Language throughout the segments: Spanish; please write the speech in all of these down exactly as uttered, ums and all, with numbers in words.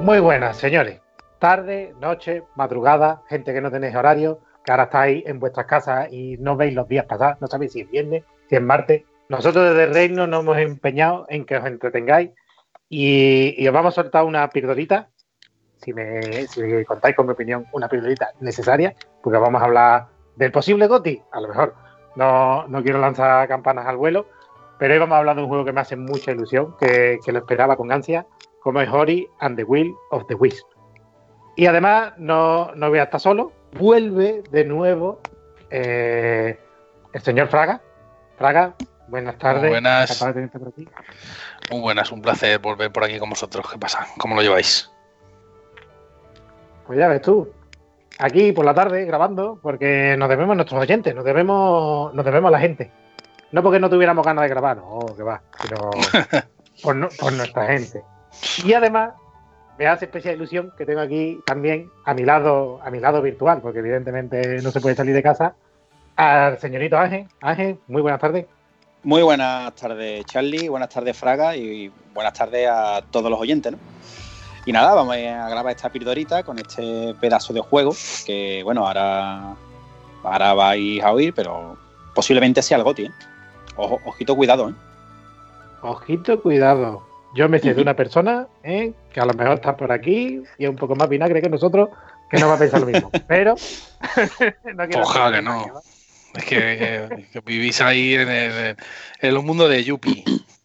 Muy buenas, señores. Tarde, noche, madrugada, gente que no tenéis horario, que ahora estáis en vuestras casas y no veis los días pasar, no sabéis si es viernes, si es martes. Nosotros desde el Reino nos hemos empeñado en que os entretengáis y, y os vamos a soltar una pildorita, si me, si me contáis con mi opinión, una pildorita necesaria, porque vamos a hablar del posible GOTY, a lo mejor. No, no quiero lanzar campanas al vuelo, pero hoy vamos a hablar de un juego que me hace mucha ilusión, que, que lo esperaba con ansia, como es Ori and the Will of the Wisp. Y además, no, no voy a estar solo, vuelve de nuevo eh, el señor Fraga. Fraga, buenas tardes. Muy buenas. Encantado de tenerte por aquí. Muy buenas, un placer volver por aquí con vosotros. ¿Qué pasa? ¿Cómo lo lleváis? Pues ya ves tú, aquí por la tarde grabando, porque nos debemos a nuestros oyentes, nos debemos, nos debemos a la gente. No porque no tuviéramos ganas de grabar, no, que va, sino por, no, por nuestra gente. Y además me hace especial ilusión que tengo aquí también a mi lado, a mi lado virtual, porque evidentemente no se puede salir de casa, al señorito Ángel. Ángel, muy buenas tardes. Muy buenas tardes, Charlie, buenas tardes, Fraga, y buenas tardes a todos los oyentes, ¿no? Y nada, vamos a grabar esta pildorita con este pedazo de juego que, bueno, ahora, ahora vais a oír, pero posiblemente sea el GOTY, ¿eh? Ojo, ojito, cuidado, ¿eh? Ojito, cuidado. Yo me sé de una persona ¿eh? que a lo mejor está por aquí y es un poco más vinagre que nosotros, que no va a pensar lo mismo. Pero no quiero Ojalá que no. Nada. Es que, que, que vivís ahí en el, en el mundo de Yuppie.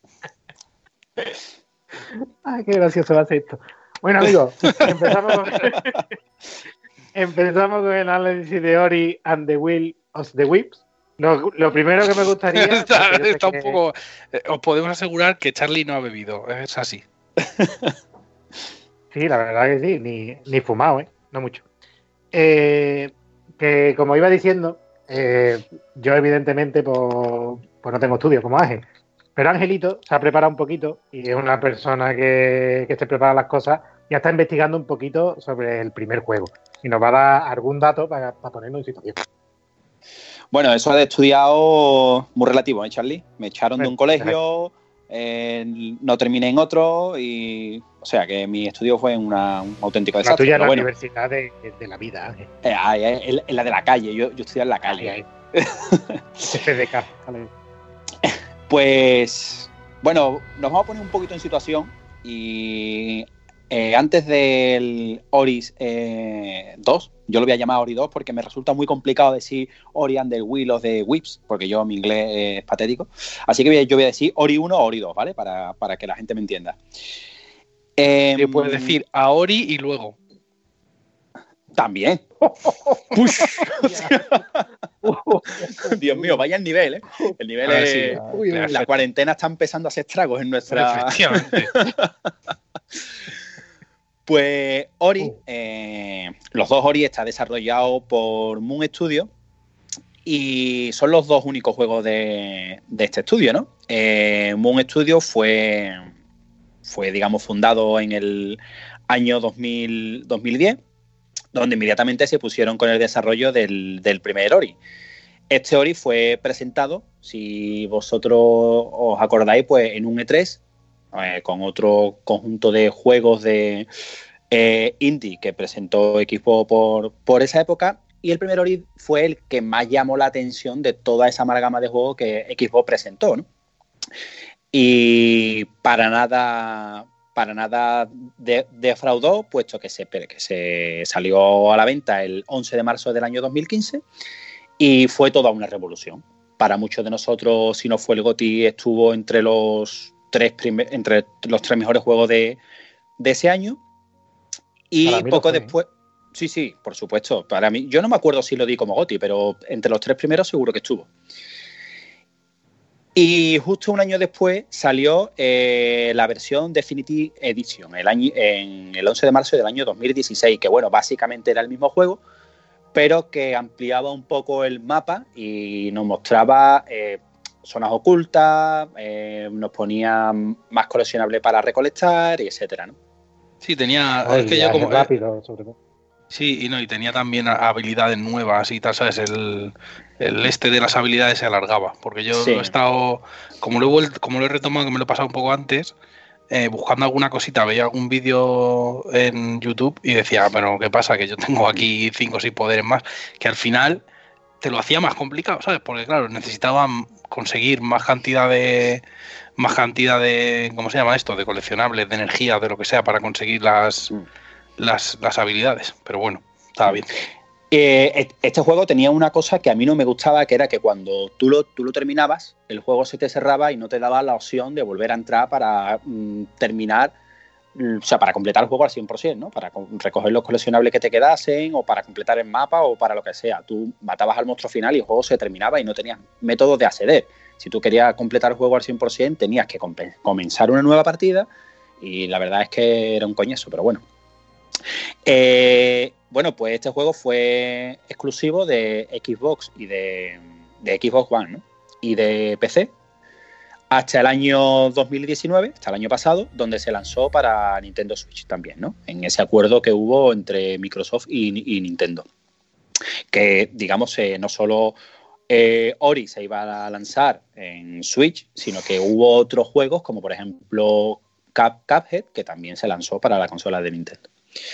Ay, qué gracioso va a ser esto. Bueno, amigos, empezamos con, empezamos con el análisis de Ori and the Will of the Wisps. Lo, lo primero que me gustaría... está, está un que... poco... Eh, os podemos asegurar que Charlie no ha bebido, es así. Sí, la verdad que sí, ni, ni fumado, ¿eh? No mucho. Eh, que como iba diciendo, eh, yo evidentemente pues, pues no tengo estudios como Ángel, pero Angelito se ha preparado un poquito y es una persona que, que se prepara las cosas, ya está investigando un poquito sobre el primer juego y nos va a dar algún dato para, para ponernos en situación. Bueno, eso de estudiado muy relativo, ¿eh, Charlie? Me echaron de un colegio, eh, no terminé en otro y... O sea, que mi estudio fue una, un auténtico desastre. La tuya es la bueno, universidad de, de la vida, Ángel. Eh, eh, es la de la calle, yo, yo estudié en la calle. Ay, ay. F D K, vale. Pues, bueno, nos vamos a poner un poquito en situación y eh, antes del Ori eh, dos, yo lo voy a llamar Ori dos porque me resulta muy complicado decir Ori and the Will of the Wisps, porque yo mi inglés eh, es patético, así que yo voy a decir Ori uno o Ori dos, ¿vale? Para, para que la gente me entienda. Eh, sí, puedes decir a Ori y luego. También. Dios mío, vaya el nivel, ¿eh? El nivel es... Sí, uy, la, la cuarentena está empezando a hacer estragos en nuestra... Efectivamente. Pues Ori, eh, los dos Ori está desarrollado por Moon Studio y son los dos únicos juegos de, de este estudio, ¿no? Eh, Moon Studio fue, fue, digamos, fundado en el año dos mil, dos mil diez, donde inmediatamente se pusieron con el desarrollo del, del primer Ori. Este Ori fue presentado, si vosotros os acordáis, pues en un E tres, eh, con otro conjunto de juegos de eh, indie que presentó Xbox por, por esa época, y el primer Ori fue el que más llamó la atención de toda esa amalgama de juegos que Xbox presentó, ¿no? Y para nada... para nada de, defraudó, puesto que se, que se salió a la venta el once de marzo del año dos mil quince y fue toda una revolución. Para muchos de nosotros, si no fue el GOTY, estuvo entre los tres, primer, entre los tres mejores juegos de, de ese año. Y poco después... Sí, sí, por supuesto. Para mí, yo no me acuerdo si lo di como GOTY, pero entre los tres primeros seguro que estuvo. Y justo un año después salió eh, la versión Definitive Edition, el año, en el once de marzo del año dos mil dieciséis, que bueno, básicamente era el mismo juego, pero que ampliaba un poco el mapa y nos mostraba eh, zonas ocultas, eh, nos ponía más coleccionable para recolectar, y etcétera, ¿no? Sí, tenía... Oh, es que yo como, rápido, sobre todo. Sí, y no, y tenía también habilidades nuevas y tal, ¿sabes? El, el este de las habilidades se alargaba, porque yo sí. lo he estado, como lo he vuelto, como lo he retomado, que me lo he pasado un poco antes, eh, buscando alguna cosita, veía algún vídeo en YouTube y decía, pero ¿qué pasa? Que yo tengo aquí cinco o seis poderes más, que al final te lo hacía más complicado, ¿sabes? Porque claro, necesitaban conseguir más cantidad de más cantidad de, ¿cómo se llama esto? De coleccionables, de energía, de lo que sea, para conseguir las, mm. las, las habilidades. Pero bueno, estaba bien. Eh, este juego tenía una cosa que a mí no me gustaba, que era que cuando tú lo, tú lo terminabas, el juego se te cerraba y no te daba la opción de volver a entrar para mm, terminar, o sea, para completar el juego al cien por ciento, ¿no? Para recoger los coleccionables que te quedasen o para completar el mapa o para lo que sea. Tú matabas al monstruo final y el juego se terminaba y no tenías métodos de acceder. Si tú querías completar el juego al cien por ciento, tenías que comenzar una nueva partida y la verdad es que era un coñazo, pero bueno. Eh, bueno, pues este juego fue exclusivo de Xbox y de, de Xbox One, ¿no? Y de P C hasta el año dos mil diecinueve, hasta el año pasado, donde se lanzó para Nintendo Switch también, ¿no? En ese acuerdo que hubo entre Microsoft y, y Nintendo. Que, digamos, eh, no solo eh, Ori se iba a lanzar en Switch, sino que hubo otros juegos, como por ejemplo Cup, Cuphead, que también se lanzó para la consola de Nintendo.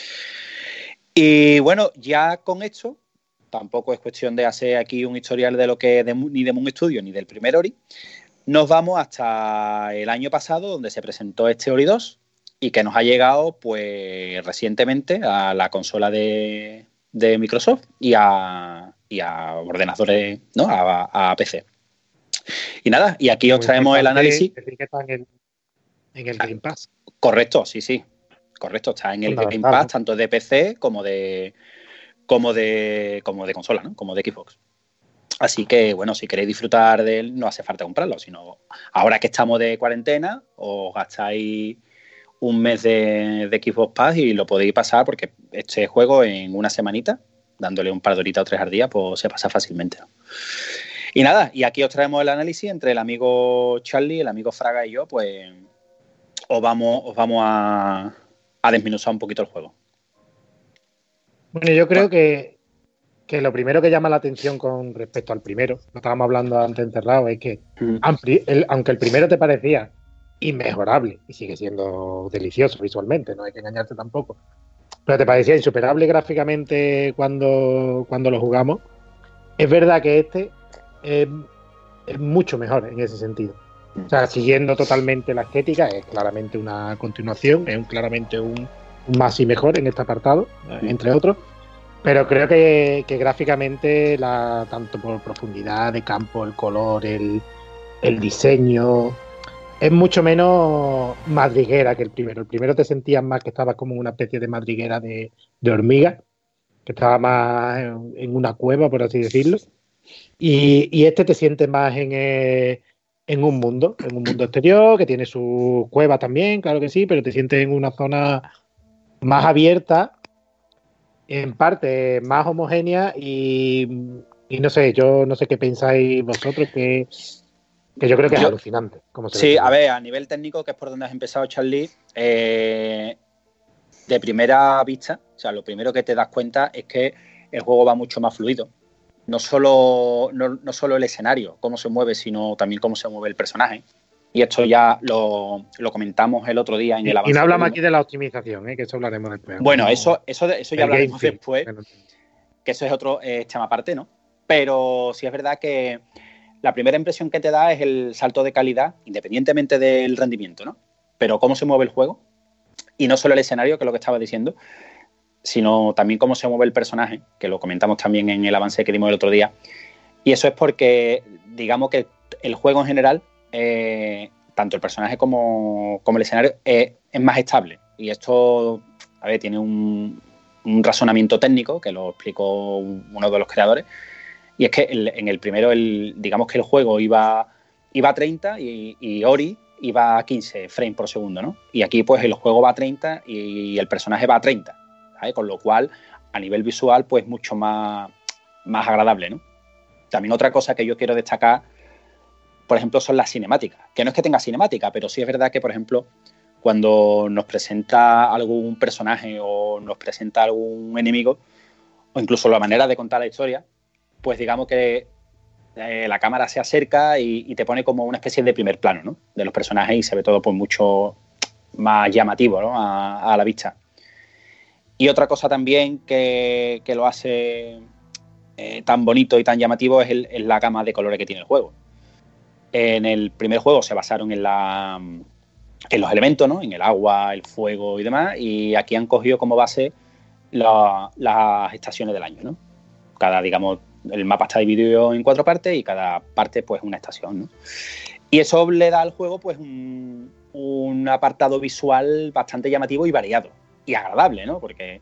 Y bueno, ya con esto, tampoco es cuestión de hacer aquí un historial de lo que de, ni de Moon Studio ni del primer Ori. Nos vamos hasta el año pasado, donde se presentó este Ori dos y que nos ha llegado pues recientemente a la consola de, de Microsoft y a, y a ordenadores, ¿no? A, a P C. Y nada, y aquí os traemos el análisis. En el, en el Game Pass. Correcto, sí, sí. Correcto, está en el Game Pass, tanto de P C como de como de como de consola, ¿no? Como de Xbox. Así que, bueno, si queréis disfrutar de él, no hace falta comprarlo, sino ahora que estamos de cuarentena, os gastáis un mes de, de Xbox Pass y lo podéis pasar, porque este juego en una semanita, dándole un par de horitas o tres al día, pues se pasa fácilmente, ¿no? Y nada, y aquí os traemos el análisis entre el amigo Charlie, el amigo Fraga y yo, pues os vamos, os vamos a, a desmenuzar un poquito el juego. Bueno, yo creo que, que lo primero que llama la atención con respecto al primero, lo estábamos hablando antes encerrado, es que mm. ampli, el, aunque el primero te parecía inmejorable y sigue siendo delicioso visualmente, no hay que engañarte tampoco, pero te parecía insuperable gráficamente cuando, cuando lo jugamos, es verdad que este es, es mucho mejor en ese sentido. O sea, siguiendo totalmente la estética, es claramente una continuación, es un, claramente un, un más y mejor en este apartado, entre otros. Pero creo que, que gráficamente, la, tanto por profundidad de campo, el color, el, el diseño, es mucho menos madriguera que el primero. El primero te sentías más que estaba como una especie de madriguera de, de hormiga, que estaba más en, en una cueva, por así decirlo. Y, y este te sientes más en, eh, en un mundo, en un mundo exterior, que tiene su cueva también, claro que sí, pero te sientes en una zona más abierta, en parte más homogénea y, y no sé, yo no sé qué pensáis vosotros, que, que yo creo que es yo, alucinante. Como se sí, a ver, a nivel técnico, que es por donde has empezado, Charlie, eh, de primera vista, o sea, lo primero que te das cuenta es que el juego va mucho más fluido. No solo, no, no solo el escenario, cómo se mueve, sino también cómo se mueve el personaje. Y esto ya lo, lo comentamos el otro día en y, el avance. Y no hablamos aquí de la optimización, ¿eh? Que eso hablaremos después. Bueno, eso, eso, eso ya hablaremos después, que eso es otro eh, tema aparte, ¿no? Pero sí es verdad que la primera impresión que te da es el salto de calidad, independientemente del rendimiento, ¿no? Pero cómo se mueve el juego, y no solo el escenario, que es lo que estaba diciendo, sino también cómo se mueve el personaje, que lo comentamos también en el avance que dimos el otro día. Y eso es porque, digamos que el juego en general, eh, tanto el personaje como, como el escenario, eh, es más estable. Y esto, a ver, tiene un, un razonamiento técnico, que lo explicó uno de los creadores, y es que el, en el primero, el, digamos que el juego iba, iba a treinta y, y Ori iba a quince frames por segundo, ¿no? Y aquí pues el juego va a treinta y el personaje va a treinta. ¿Vale? Con lo cual, a nivel visual, pues mucho más, más agradable, ¿no? También otra cosa que yo quiero destacar, por ejemplo, son las cinemáticas. Que no es que tenga cinemática, pero sí es verdad que, por ejemplo, cuando nos presenta algún personaje o nos presenta algún enemigo, o incluso la manera de contar la historia, pues digamos que eh, la cámara se acerca y, y te pone como una especie de primer plano, ¿no? De los personajes y se ve todo pues mucho, más llamativo, ¿no? a, a la vista. Y otra cosa también que, que lo hace eh, tan bonito y tan llamativo es, el, es la gama de colores que tiene el juego. En el primer juego se basaron en, la, en los elementos, ¿no? En el agua, el fuego y demás, y aquí han cogido como base la, las estaciones del año, ¿no? Cada, digamos, el mapa está dividido en cuatro partes y cada parte, pues, una estación, ¿no? Y eso le da al juego, pues, un, un apartado visual bastante llamativo y variado. Y agradable, ¿no? Porque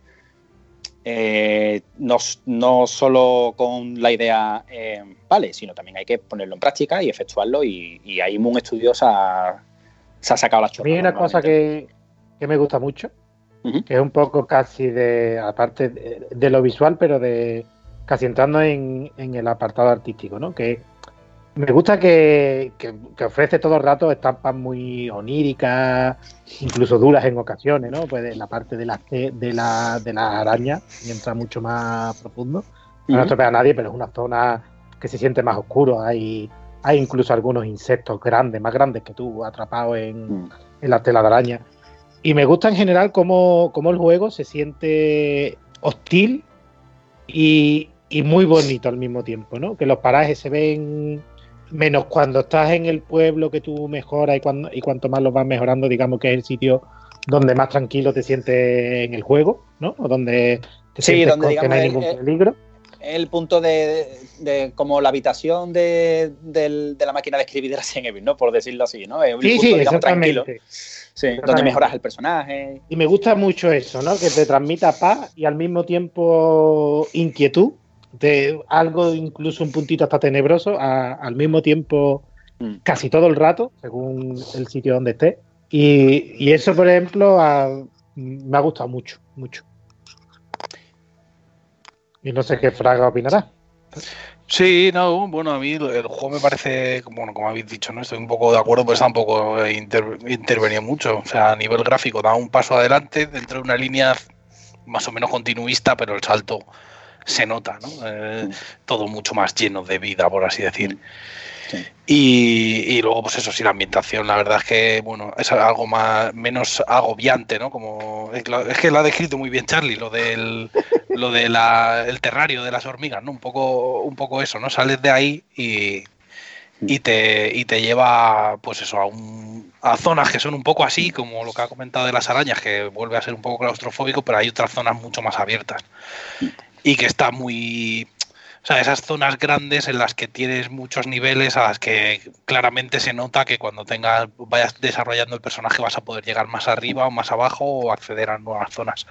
eh, no, no solo con la idea eh, vale, sino también hay que ponerlo en práctica y efectuarlo. Y, y ahí Moon Studios ha, se ha sacado la chorra. A mí hay una cosa que, que me gusta mucho, uh-huh. que es un poco casi de, aparte de, de lo visual, pero de casi entrando en, en el apartado artístico, ¿no? Que me gusta que, que, que ofrece todo el rato estampas muy oníricas, incluso duras en ocasiones, ¿no? Pues en la parte de la de la, de la araña entra mucho más profundo. No uh-huh. estropea a nadie, pero es una zona que se siente más oscuro. Hay, hay incluso algunos insectos grandes, más grandes que tú, atrapados en, uh-huh. en la tela de araña. Y me gusta en general cómo, cómo el juego se siente hostil y, y muy bonito al mismo tiempo, ¿no? Que los parajes se ven... Menos cuando estás en el pueblo que tú mejoras y, cuando, y cuanto más lo vas mejorando, digamos que es el sitio donde más tranquilo te sientes en el juego, ¿no? O donde te sí, sientes donde, con, digamos, que no hay el, ningún el, peligro. El punto de, de, de como la habitación de, de, de la máquina de escribir de Resident Evil, ¿no? Por decirlo así, ¿no? Es un sí, punto, sí, digamos, tranquilo. Sí, donde mejoras el personaje. Y me gusta mucho eso, ¿no? Que te transmita paz y al mismo tiempo inquietud. De algo, incluso un puntito hasta tenebroso, a, al mismo tiempo mm. casi todo el rato, según el sitio donde esté. Y, y eso, por ejemplo, a, me ha gustado mucho, mucho. Y no sé qué Fraga opinará. Sí, no, bueno, a mí el juego me parece, bueno, como habéis dicho, no estoy un poco de acuerdo, pues tampoco inter, intervenía mucho. O sea, a nivel gráfico da un paso adelante dentro de una línea más o menos continuista, pero el salto se nota, ¿no? Eh, todo mucho más lleno de vida, por así decir. Sí. Y, y luego, pues eso sí, la ambientación, la verdad es que, bueno, es algo más menos agobiante, ¿no? Como es que lo ha descrito muy bien Charlie, lo del lo de la, el terrario de las hormigas, ¿no? Un poco, un poco eso, ¿no? Sales de ahí y, y te y te lleva, pues eso, a un a zonas que son un poco así, como lo que ha comentado de las arañas, que vuelve a ser un poco claustrofóbico, pero hay otras zonas mucho más abiertas. Y que está muy... O sea, esas zonas grandes en las que tienes muchos niveles, a las que claramente se nota que cuando tengas vayas desarrollando el personaje vas a poder llegar más arriba o más abajo o acceder a nuevas zonas.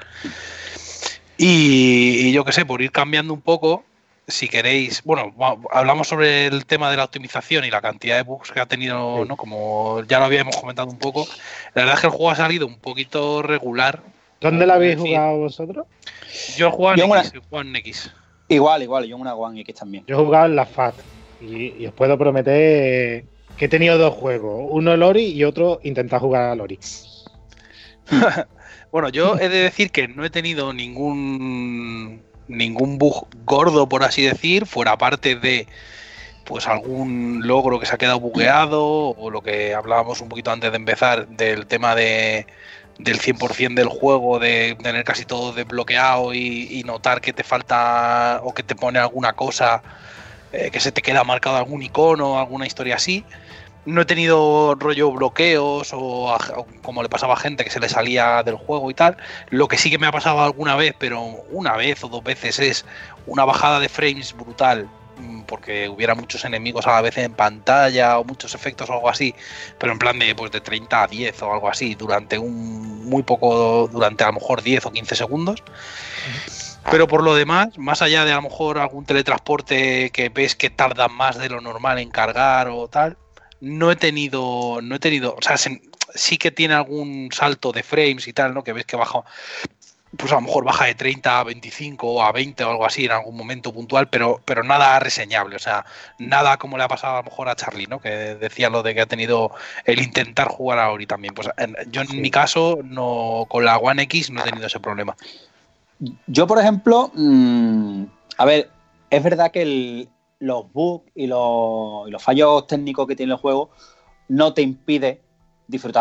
Y, y yo qué sé, por ir cambiando un poco, si queréis... Bueno, hablamos sobre el tema de la optimización y la cantidad de bugs que ha tenido, ¿no? Como ya lo habíamos comentado un poco. La verdad es que el juego ha salido un poquito regular. ¿Dónde lo habéis jugado vosotros? Yo he jugado en, yo X, una... jugado en X. Igual, igual, yo en una One X también. Yo he jugado en la F A T y, y os puedo prometer que he tenido dos juegos. Uno Lori y otro intentar jugar a Lori. Bueno, yo he de decir que no he tenido ningún ningún bug gordo, por así decir, fuera parte de pues algún logro que se ha quedado bugueado o lo que hablábamos un poquito antes de empezar del tema de del cien por ciento del juego, de tener casi todo desbloqueado y, y notar que te falta o que te pone alguna cosa, eh, que se te queda marcado algún icono, alguna historia así. No he tenido rollo bloqueos o, a, o como le pasaba a gente que se le salía del juego y tal. Lo que sí que me ha pasado alguna vez, pero una vez o dos veces, es una bajada de frames brutal, porque hubiera muchos enemigos a la vez en pantalla o muchos efectos o algo así, pero en plan de pues de treinta a diez o algo así durante un muy poco, durante a lo mejor diez o quince segundos. Pero por lo demás, más allá de a lo mejor algún teletransporte que ves que tarda más de lo normal en cargar o tal, no he tenido, no he tenido, o sea, se, sí que tiene algún salto de frames y tal, ¿no? Que ves que baja, pues a lo mejor baja de treinta a veinticinco o a veinte o algo así en algún momento puntual, pero, pero nada reseñable, o sea, nada como le ha pasado a lo mejor a Charlie, ¿no? Que decía lo de que ha tenido el intentar jugar a Ori también. Pues en, yo en sí. mi caso, no, con la One X no he tenido ese problema. Yo, por ejemplo, mmm, a ver, es verdad que el, los bugs y los, y los fallos técnicos que tiene el juego no te impide disfrutar de él.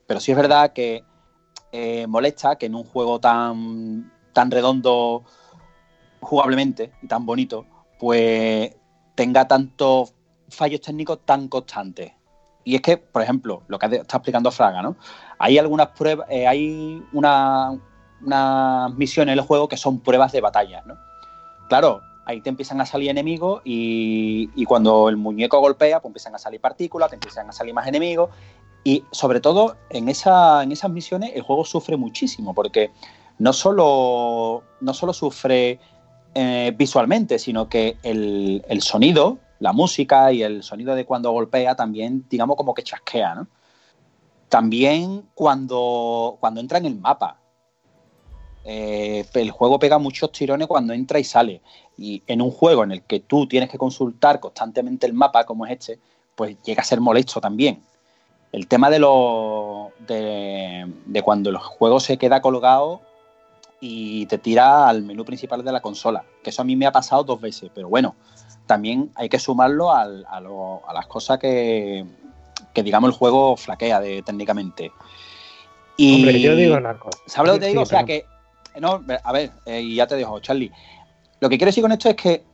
Pero sí es verdad que eh, molesta que en un juego tan, tan redondo jugablemente y tan bonito, pues tenga tantos fallos técnicos tan constantes. Y es que, por ejemplo, lo que está explicando Fraga, ¿no? Hay algunas pruebas, eh, hay una, unas misiones en el juego que son pruebas de batalla, ¿no? Claro, ahí te empiezan a salir enemigos y, y cuando el muñeco golpea, pues empiezan a salir partículas, te empiezan a salir más enemigos. Y sobre todo en, esa, en esas misiones el juego sufre muchísimo, porque no solo, no solo sufre eh, visualmente, sino que el, el sonido, la música y el sonido de cuando golpea también, digamos, como que chasquea, ¿no? También cuando, cuando entra en el mapa. Eh, el juego pega muchos tirones cuando entra y sale. Y en un juego en el que tú tienes que consultar constantemente el mapa, como es este, pues llega a ser molesto también. El tema de, lo, de, de cuando el juego se queda colgado y te tira al menú principal de la consola, que eso a mí me ha pasado dos veces, pero bueno, también hay que sumarlo al, a, lo, a las cosas que, que, digamos, el juego flaquea de, técnicamente. Y, hombre, yo digo una cosa. ¿sabes lo que te digo? Sí, o sea, pero... que... No, a ver, eh, y ya te dejo, Charlie. Lo que quiero decir con esto es que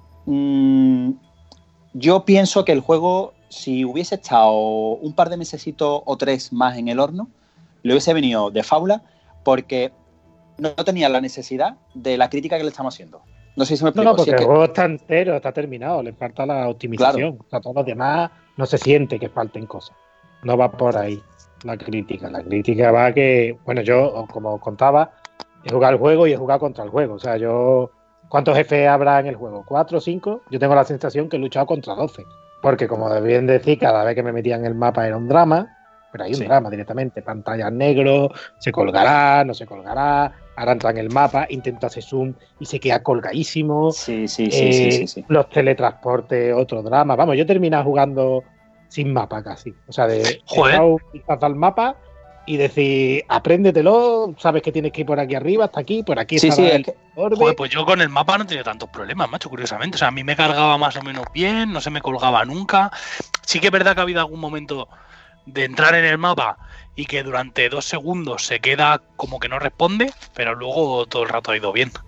mmm, yo pienso que el juego, si hubiese estado un par de mesecitos o tres más en el horno, le hubiese venido de fábula, porque no tenía la necesidad de la crítica que le estamos haciendo. No sé si me explico. No, no, porque si es el que... juego está entero, está terminado, le falta la optimización. Claro. O sea, todos los demás no se siente que falten cosas. No va por ahí la crítica. La crítica va que, bueno, yo, como contaba, he jugado el juego y he jugado contra el juego. O sea, yo... ¿Cuántos jefes habrá en el juego? ¿Cuatro o cinco? Yo tengo la sensación que he luchado contra doce. Porque, como bien decir, cada vez que me metía en el mapa era un drama. Pero hay un sí. drama directamente. Pantallas negros, se colgará, no se colgará. Ahora entra en el mapa, intenta hacer zoom y se queda colgadísimo. Sí, sí, eh, sí, sí, sí, sí. Los teletransportes, otro drama. Vamos, yo he terminado jugando sin mapa casi. O sea, de quizás al mapa y decir, apréndetelo, sabes que tienes que ir por aquí arriba, hasta aquí, por aquí sí, está sí, el es que... Joder, pues yo con el mapa no he tenido tantos problemas, macho, curiosamente. O sea, a mí me cargaba más o menos bien, no se me colgaba nunca. Sí que es verdad que ha habido algún momento de entrar en el mapa y que durante dos segundos se queda como que no responde, pero luego todo el rato ha ido bien.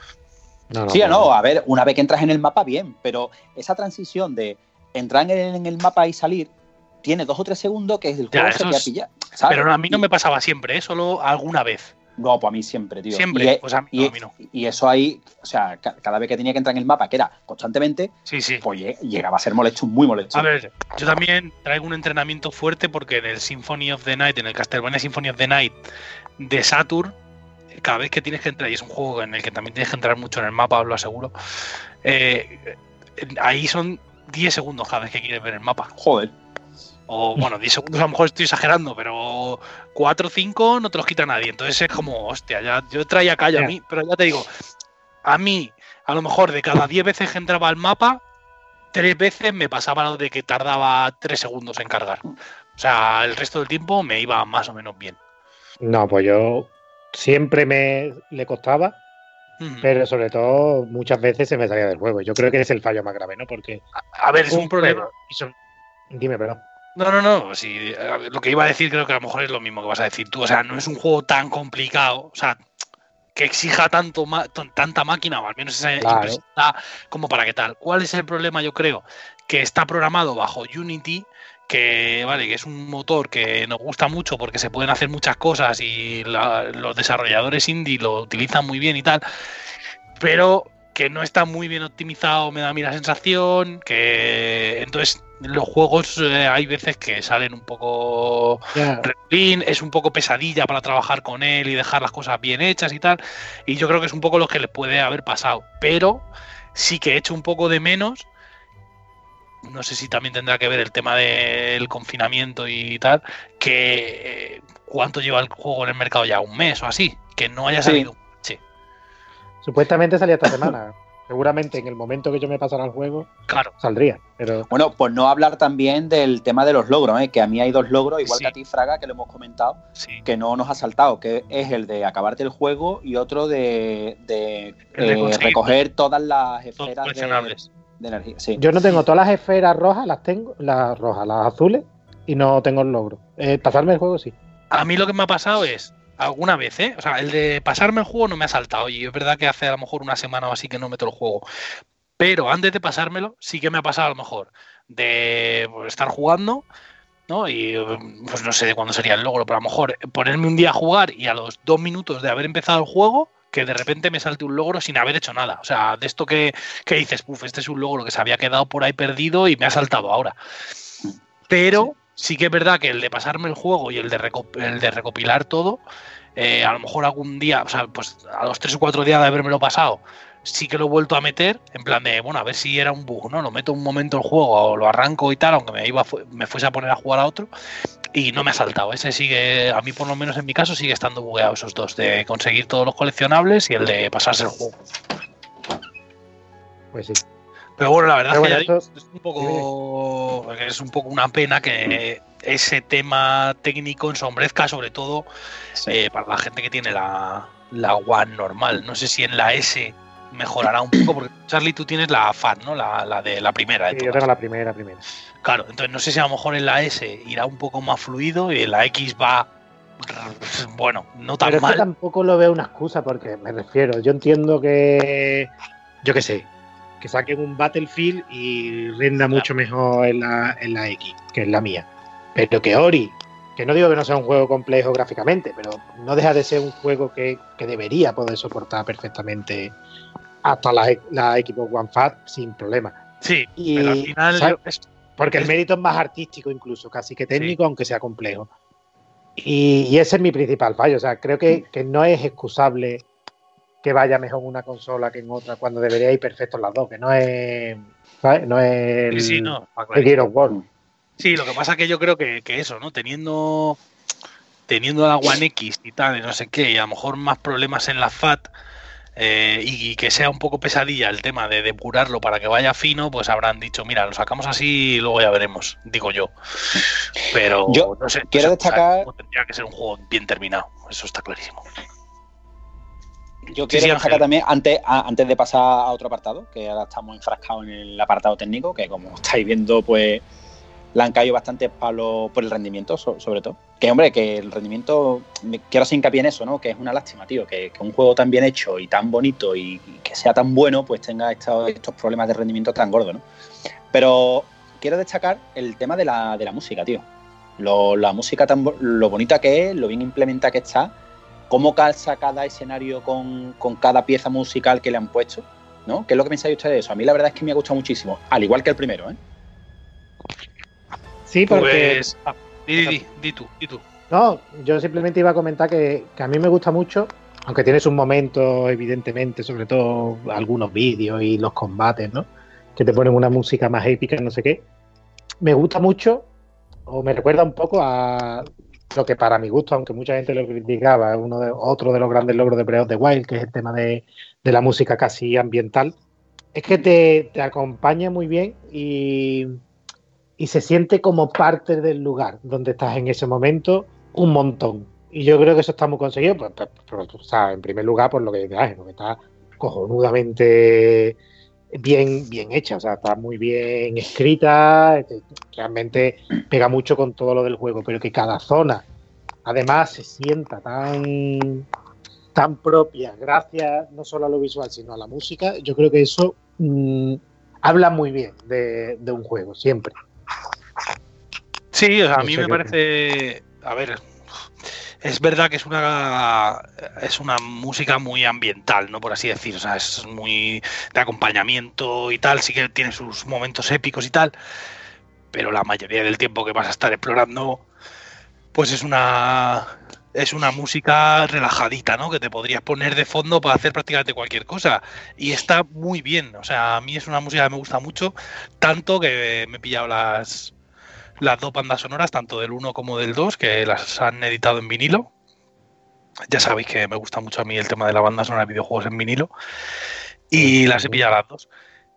No, no, sí, no, no, a ver, una vez que entras en el mapa, bien, pero esa transición de entrar en el, en el mapa y salir tiene dos o tres segundos que es el juego ya, se queda pillado. Pero a mí no me pasaba siempre, ¿eh? Solo alguna vez. No, pues a mí siempre, tío. Siempre, y, pues a mí, y, no, a mí no. Y eso ahí, o sea, cada vez que tenía que entrar en el mapa, que era constantemente, sí, sí. pues llegaba a ser molesto, muy molesto. A ver, yo también traigo un entrenamiento fuerte porque en el Symphony of the Night, en el Castlevania Symphony of the Night de Saturn, cada vez que tienes que entrar, y es un juego en el que también tienes que entrar mucho en el mapa, os lo aseguro, eh, ahí son diez segundos cada vez que quieres ver el mapa. Joder. O bueno, diez segundos a lo mejor estoy exagerando, pero cuatro o cinco no te los quita nadie. Entonces es como, hostia, ya yo traía callo a mí, pero ya te digo, a mí, a lo mejor de cada diez veces que entraba al mapa, tres veces me pasaba lo de que tardaba tres segundos en cargar. O sea, el resto del tiempo me iba más o menos bien. No, pues yo siempre me le costaba, uh-huh. pero sobre todo muchas veces se me salía del juego. Yo creo que es el fallo más grave, ¿no? Porque a, a ver, es un, un problema. Son... Dime, perdón. No, no, no. Sí, lo que iba a decir creo que a lo mejor es lo mismo que vas a decir tú. O sea, no es un juego tan complicado, o sea, que exija tanto tanta máquina, o al menos esa claro. impresión como para qué tal. ¿Cuál es el problema? Yo creo que está programado bajo Unity, que vale, que es un motor que nos gusta mucho porque se pueden hacer muchas cosas y la, los desarrolladores indie lo utilizan muy bien y tal, pero que no está muy bien optimizado, me da a mí la sensación, que entonces los juegos eh, hay veces que salen un poco yeah. repin, es un poco pesadilla para trabajar con él y dejar las cosas bien hechas y tal, y yo creo que es un poco lo que les puede haber pasado, pero sí que he hecho un poco de menos, no sé si también tendrá que ver el tema del confinamiento y tal, que eh, cuánto lleva el juego en el mercado ya, un mes o así, que no haya salido. Sí. Sí. Supuestamente salía esta semana. Seguramente en el momento que yo me pasara el juego, claro, saldría. Pero... Bueno, pues no hablar también del tema de los logros, ¿eh? Que a mí hay dos logros, igual sí. que a ti, Fraga, que lo hemos comentado, sí. que no nos ha saltado, que es el de acabarte el juego y otro de, de, de eh, recoger todas las esferas de, de energía. Sí. Yo no tengo todas las esferas rojas, las tengo, las rojas, las azules, y no tengo el logro. Eh, pasarme el juego sí. A mí lo que me ha pasado es, alguna vez, ¿eh? O sea, el de pasarme el juego no me ha saltado. Y es verdad que hace a lo mejor una semana o así que no meto el juego. Pero antes de pasármelo, sí que me ha pasado a lo mejor de pues, estar jugando, ¿no? Y pues no sé de cuándo sería el logro, pero a lo mejor ponerme un día a jugar y a los dos minutos de haber empezado el juego, que de repente me salte un logro sin haber hecho nada. O sea, de esto que, que dices, puf, este es un logro que se había quedado por ahí perdido y me ha saltado ahora. Pero sí, sí que es verdad que el de pasarme el juego y el de, recop el de recopilar todo, eh, a lo mejor algún día, o sea, pues a los tres o cuatro días de habérmelo pasado, sí que lo he vuelto a meter, en plan de, bueno, a ver si era un bug, ¿no? Lo meto un momento el juego o lo arranco y tal, aunque me iba me fuese a poner a jugar a otro, y no me ha saltado. Ese sigue, a mí por lo menos en mi caso, sigue estando bugueado esos dos, de conseguir todos los coleccionables y el de pasarse el juego. Pues sí. Pero bueno, la verdad Pero es bueno, que esto... es un poco es un poco una pena que ese tema técnico ensombrezca, sobre todo sí. eh, para la gente que tiene la, la One normal. No sé si en la S mejorará un poco, porque Charlie, tú tienes la F A T, ¿no? La, la de la primera. De sí, todas. Yo tengo la primera, primera. Claro, entonces no sé si a lo mejor en la S irá un poco más fluido y en la X va, bueno, no tan Pero mal. Pero tampoco lo veo una excusa, porque me refiero, yo entiendo que, yo qué sé, que saquen un Battlefield y rinda claro. mucho mejor en la, en la X, que es la mía. Pero que Ori, que no digo que no sea un juego complejo gráficamente, pero no deja de ser un juego que, que debería poder soportar perfectamente hasta la, la Xbox One Fat sin problema. Sí, y, pero al final... Yo, es, porque es, el mérito es más artístico incluso, casi que técnico, sí. aunque sea complejo. Y, y ese es mi principal fallo. O sea, creo que, que no es excusable que vaya mejor en una consola que en otra cuando debería ir perfecto las dos, que no es, ¿sabes? No es el, sí, sí, no, el Gear of War. Sí, lo que pasa es que yo creo que, que eso, ¿no? Teniendo teniendo la One X y tal, y no sé qué, y a lo mejor más problemas en la F A T, eh, y que sea un poco pesadilla el tema de depurarlo para que vaya fino, pues habrán dicho, mira, lo sacamos así y luego ya veremos, digo yo. Pero yo no sé, quiero no sé, destacar... O sea, tendría que ser un juego bien terminado, eso está clarísimo. Yo quiero sí, sí, destacar también, antes, antes de pasar a otro apartado, que ahora estamos enfrascados en el apartado técnico, que como estáis viendo, pues le han caído bastantes palos por el rendimiento, so, sobre todo. Que, hombre, que el rendimiento, quiero hacer hincapié en eso, ¿no? Que es una lástima, tío, que, que un juego tan bien hecho y tan bonito y, y que sea tan bueno, pues tenga estos, estos problemas de rendimiento tan gordos, ¿no? Pero quiero destacar el tema de la, de la música, tío. Lo, la música, tan lo bonita que es, lo bien implementada que está, cómo calza cada escenario con, con cada pieza musical que le han puesto, ¿no? ¿Qué es lo que pensáis ustedes de eso? A mí la verdad es que me ha gustado muchísimo, al igual que el primero, ¿eh? Sí, porque... Pues, ah, di, di, di tú, di tú. No, yo simplemente iba a comentar que, que a mí me gusta mucho, aunque tienes un momento, evidentemente, sobre todo algunos vídeos y los combates, ¿no? Que te ponen una música más épica, no sé qué. Me gusta mucho, o me recuerda un poco a lo que para mi gusto, aunque mucha gente lo criticaba, uno de, otro de los grandes logros de Breath of the Wild, que es el tema de, de la música casi ambiental, es que te, te acompaña muy bien y... y se siente como parte del lugar donde estás en ese momento un montón. Y yo creo que eso está muy conseguido, pues, pues, pues, o sea, en primer lugar por lo que dices, porque está cojonudamente bien, bien hecha, o sea, está muy bien escrita, realmente pega mucho con todo lo del juego, pero que cada zona además se sienta tan, tan propia, gracias no solo a lo visual, sino a la música, yo creo que eso mmm, habla muy bien de, de un juego, siempre. Sí, o sea, a mí me parece, a ver, es verdad que es una es una música muy ambiental, ¿no? Por así decir, o sea, es muy de acompañamiento y tal, sí que tiene sus momentos épicos y tal, pero la mayoría del tiempo que vas a estar explorando, pues es una es una música relajadita, ¿no? Que te podrías poner de fondo para hacer prácticamente cualquier cosa. Y está muy bien, o sea, a mí es una música que me gusta mucho, tanto que me he pillado las las dos bandas sonoras, tanto del uno como del dos, que las han editado en vinilo. Ya sabéis que me gusta mucho a mí el tema de la banda sonora de videojuegos en vinilo. Y las he pillado las dos.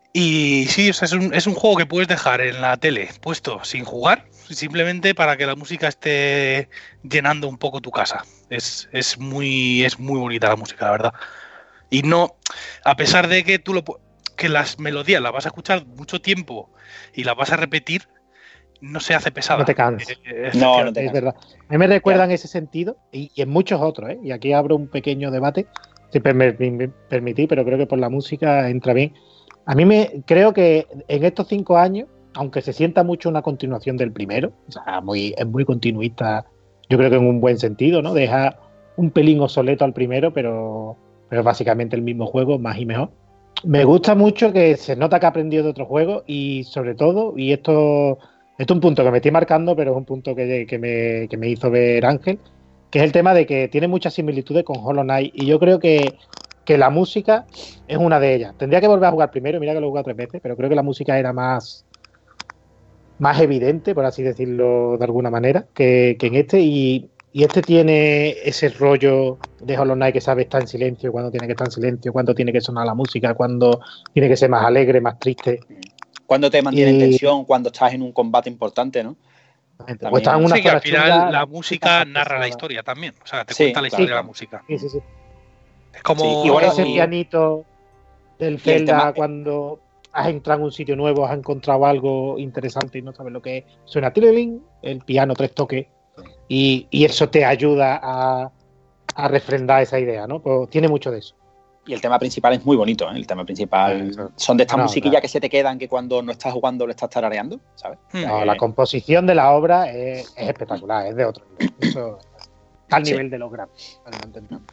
Y sí, o sea, es, un, es un juego que puedes dejar en la tele puesto sin jugar, simplemente para que la música esté llenando un poco tu casa. Es, es, muy, es muy bonita la música, la verdad. Y no, a pesar de que tú lo que las melodías las vas a escuchar mucho tiempo y las vas a repetir, no se hace pesada. No te cansas. Eh, No, no te Es cansas. verdad. A mí me recuerdan en ese sentido y, y en muchos otros, ¿eh? Y aquí abro un pequeño debate, si me, me, me permití, pero creo que por la música entra bien. A mí me creo que en estos cinco años, aunque se sienta mucho una continuación del primero, o sea, muy, es muy continuista, yo creo que en un buen sentido, ¿no? Deja un pelín obsoleto al primero, pero, pero básicamente el mismo juego, más y mejor. Me gusta mucho que se nota que ha aprendido de otros juegos y sobre todo, y esto, esto es un punto que me estoy marcando, pero es un punto que, que, me, que me hizo ver Ángel, que es el tema de que tiene muchas similitudes con Hollow Knight y yo creo que, que la música es una de ellas. Tendría que volver a jugar primero, mira que lo he jugado tres veces, pero creo que la música era más, más evidente, por así decirlo de alguna manera, que, que en este y, y este tiene ese rollo de Hollow Knight que sabe estar en silencio, cuando tiene que estar en silencio, cuando tiene que sonar la música, cuando tiene que ser más alegre, más triste. Cuando te mantiene Y- en tensión, cuando estás en un combate importante, ¿no? O está en una sí, que zona al final chunga, la música está narra la pesada. historia también. O sea, te Sí, cuenta la claro. historia de la música. Sí, sí, sí. Es como. Sí, Y y bueno, ese y- pianito del y el Zelda tema- cuando has entrado en un sitio nuevo, has encontrado algo interesante y no sabes lo que es. Suena tiling, el piano tres toques y, y eso te ayuda a, a refrendar esa idea, ¿no? Pues tiene mucho de eso. Y el tema principal es muy bonito, ¿eh? El tema principal Eso. son de estas No, no, musiquillas claro. que se te quedan que cuando no estás jugando lo estás tarareando, ¿sabes? Hmm. O sea No, que- la composición de la obra es, es espectacular, es de otro nivel. Eso está al Sí. nivel de los grandes, para que lo entendamos.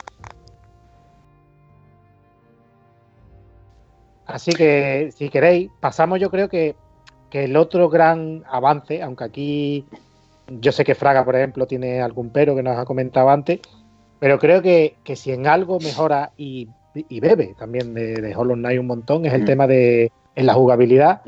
Así que, si queréis, pasamos yo creo que, que el otro gran avance, aunque aquí yo sé que Fraga, por ejemplo, tiene algún pero que nos ha comentado antes, pero creo que, que si en algo mejora y, y bebe también de, de Hollow Knight un montón, es el Mm. tema de en la jugabilidad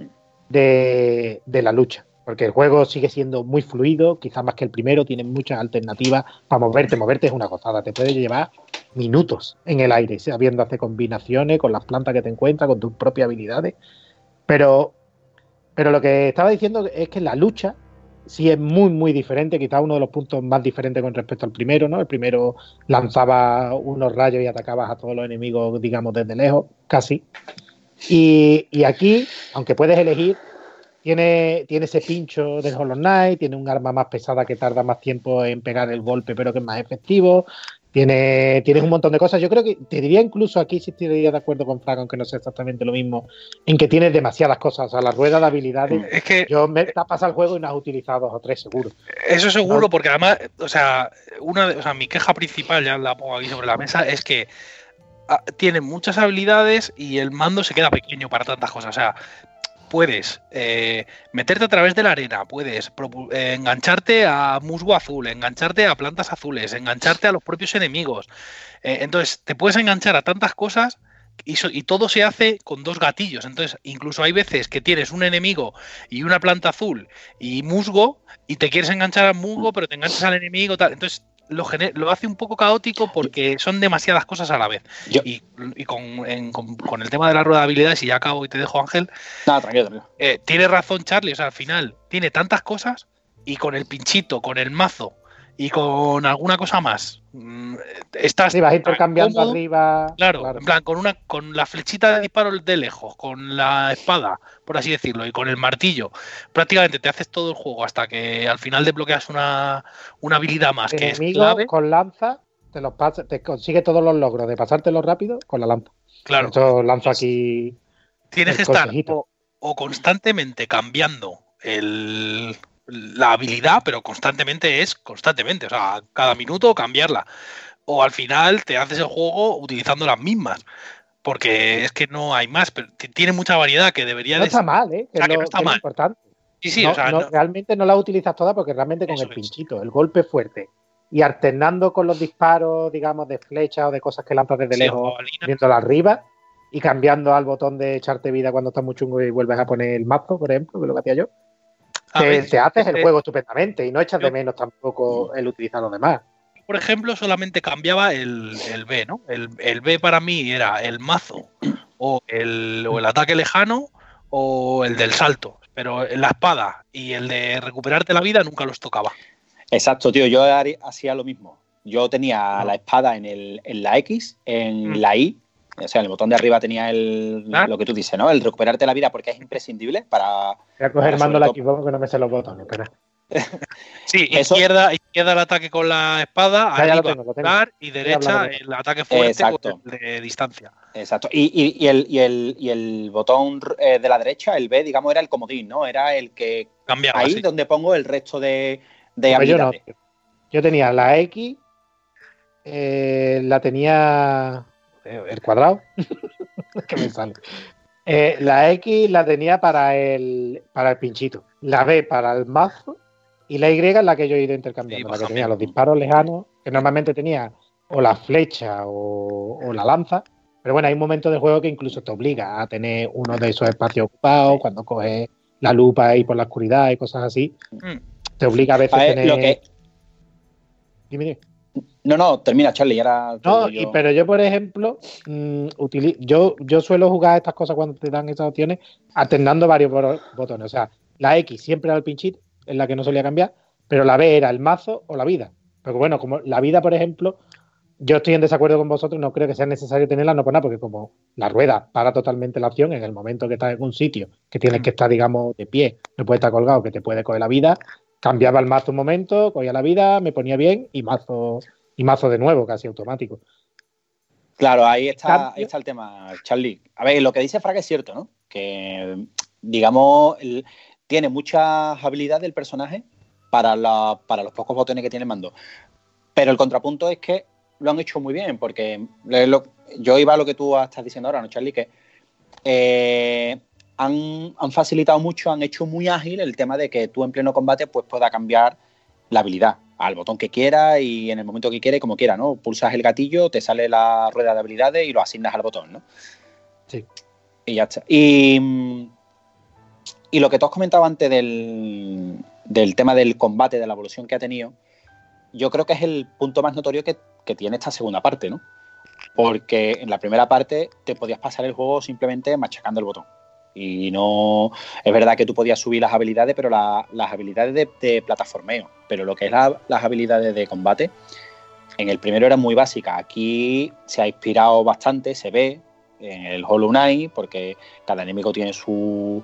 de, de la lucha. Porque el juego sigue siendo muy fluido, quizás más que el primero, tiene muchas alternativas para moverte. Moverte es una gozada, te puede llevar minutos en el aire, sabiendo hacer combinaciones con las plantas que te encuentras, con tus propias habilidades. Pero, pero lo que estaba diciendo es que la lucha sí es muy, muy diferente, quizás uno de los puntos más diferentes con respecto al primero, ¿no? El primero lanzaba unos rayos y atacabas a todos los enemigos, digamos, desde lejos, casi. Y, y aquí, aunque puedes elegir, tiene, tiene ese pincho del Hollow Knight, tiene un arma más pesada que tarda más tiempo en pegar el golpe, pero que es más efectivo. Tiene, tienes un montón de cosas. Yo creo que te diría incluso aquí, si estaría de acuerdo con Fraga, aunque no sea exactamente lo mismo, en que tienes demasiadas cosas. O sea, la rueda de habilidades. Es que Yo me te has pasado el juego y no has utilizado dos o tres, seguro. eso seguro, No. porque además, o sea, una de, o sea, mi queja principal, ya la pongo aquí sobre la mesa, es que ah, tiene muchas habilidades y el mando se queda pequeño para tantas cosas. O sea, puedes eh, meterte a través de la arena, puedes propu- eh, engancharte a musgo azul, engancharte a plantas azules, engancharte a los propios enemigos. Eh, entonces, te puedes enganchar a tantas cosas y, so- y todo se hace con dos gatillos. Entonces, incluso hay veces que tienes un enemigo y una planta azul y musgo y te quieres enganchar al musgo, pero te enganchas al enemigo, tal. Entonces, lo, gener- lo hace un poco caótico porque son demasiadas cosas a la vez. Yo- Y, y con, en- con- con el tema de la rueda de habilidades, y ya acabo y te dejo, Ángel, Nada, tranquilo, tranquilo. eh, tiene razón Charlie, o sea, al final tiene tantas cosas y con el pinchito, con el mazo y con alguna cosa más, mm, estás Sí, vas tan intercambiando cómodo. arriba. Claro, claro. en plan, con una, con la flechita de disparo de lejos, con la espada, por así decirlo, y con el martillo, prácticamente te haces todo el juego hasta que al final desbloqueas una, una habilidad más que es Enemigos clave. con lanza, te los pasa, te consigue todos los logros de pasártelo rápido con la lanza. Claro, Esto lanzo aquí. tienes el que estar consejito. o, o constantemente cambiando el, la habilidad, pero constantemente es constantemente, o sea, cada minuto cambiarla. O al final te haces el juego utilizando las mismas, porque es que no hay más, pero t- tiene mucha variedad que debería No de está mal, ¿eh? O Que sea, es que lo, no está que es lo mal. importante. Sí, sí, No, o sea, no, no- realmente no la utilizas todas porque realmente con Eso el es. pinchito, el golpe fuerte y alternando con los disparos, digamos, de flecha o de cosas que lanzas desde sí, lejos, jabalina. viéndola arriba y cambiando al botón de echarte vida cuando estás muy chungo y vuelves a poner el mazo, por ejemplo, que es lo que hacía yo, A te, ver, te haces el este- juego estupendamente y no echas de yo- menos tampoco el utilizar los demás. por ejemplo, solamente cambiaba el, el B, ¿no? El, el B para mí era el mazo o el, o el ataque lejano o el del salto, pero la espada y el de recuperarte la vida nunca los tocaba. Exacto, tío, yo haría- hacía lo mismo. Yo tenía No. la espada en, el, en la X, en Mm. la Y O sea, en el botón de arriba tenía el, ¿Ah? lo que tú dices, ¿no? El recuperarte la vida porque es imprescindible para... Voy a coger mando la Xbox que no me sé los botones, espera. Sí, Eso- izquierda, izquierda el ataque con la espada, Ya, ya lo arriba tengo, lo tengo. dar, y derecha hablando. el ataque fuerte Exacto. con el de distancia. Exacto. Y, y- y el, y, el, y el botón eh, de la derecha, el B, digamos, era el comodín, ¿no? Era el que... Cambiaba, Ahí sí. donde pongo el resto de, de Pues yo no. habilidades. Yo tenía la X, eh, la tenía eh, el cuadrado, que me sale. Eh, la X la tenía para el para el pinchito, la B para el mazo y la Y es la que yo he ido intercambiando, Sí, la pues que tenía también. los disparos lejanos, que normalmente tenía o la flecha o, o la lanza, pero bueno, hay un momento del juego que incluso te obliga a tener uno de esos espacios ocupados, Sí. cuando coges la lupa ahí por la oscuridad y cosas así, Mm. te obliga a veces A ver, tener... lo que... Dime, dime. No, no, termina, Charlie, y ahora te No, digo yo. y, pero yo, por ejemplo, mmm, utili- yo, yo suelo jugar estas cosas cuando te dan estas opciones alternando varios boro- botones. O sea, la X siempre era el pinchito, es la que no solía cambiar, pero la B era el mazo o la vida. Pero bueno, como la vida, por ejemplo, yo estoy en desacuerdo con vosotros, no creo que sea necesario tenerla, no por nada, porque como la rueda para totalmente la acción, en el momento que estás en un sitio, que tienes que estar, digamos, de pie, no puedes estar colgado, que te puede coger la vida, cambiaba el mazo un momento, cogía la vida, me ponía bien y mazo, y mazo de nuevo, casi automático. Claro, ahí está, Cambio. ahí está el tema, Charlie. A ver, lo que dice Fraga es cierto, ¿no? Que, digamos, el- tiene muchas habilidades el personaje para, la, para los pocos botones que tiene el mando. Pero el contrapunto es que lo han hecho muy bien, porque lo- yo iba a lo que tú estás diciendo ahora, ¿no, Charlie? Que eh, han, han facilitado mucho, han hecho muy ágil el tema de que tú en pleno combate pues puedas cambiar la habilidad al botón que quieras y en el momento que quieras y como quieras, ¿no? Pulsas el gatillo, te sale la rueda de habilidades y lo asignas al botón, ¿no? Sí. Y ya está. Y, y lo que tú has comentado antes del, del tema del combate, de la evolución que ha tenido, yo creo que es el punto más notorio que, que tiene esta segunda parte, ¿no? Porque en la primera parte te podías pasar el juego simplemente machacando el botón. Y no... Es verdad que tú podías subir las habilidades, pero la, las habilidades de, de plataformeo, pero lo que es la, las habilidades de combate, en el primero eran muy básicas. Aquí se ha inspirado bastante, se ve en el Hollow Knight, porque cada enemigo tiene su,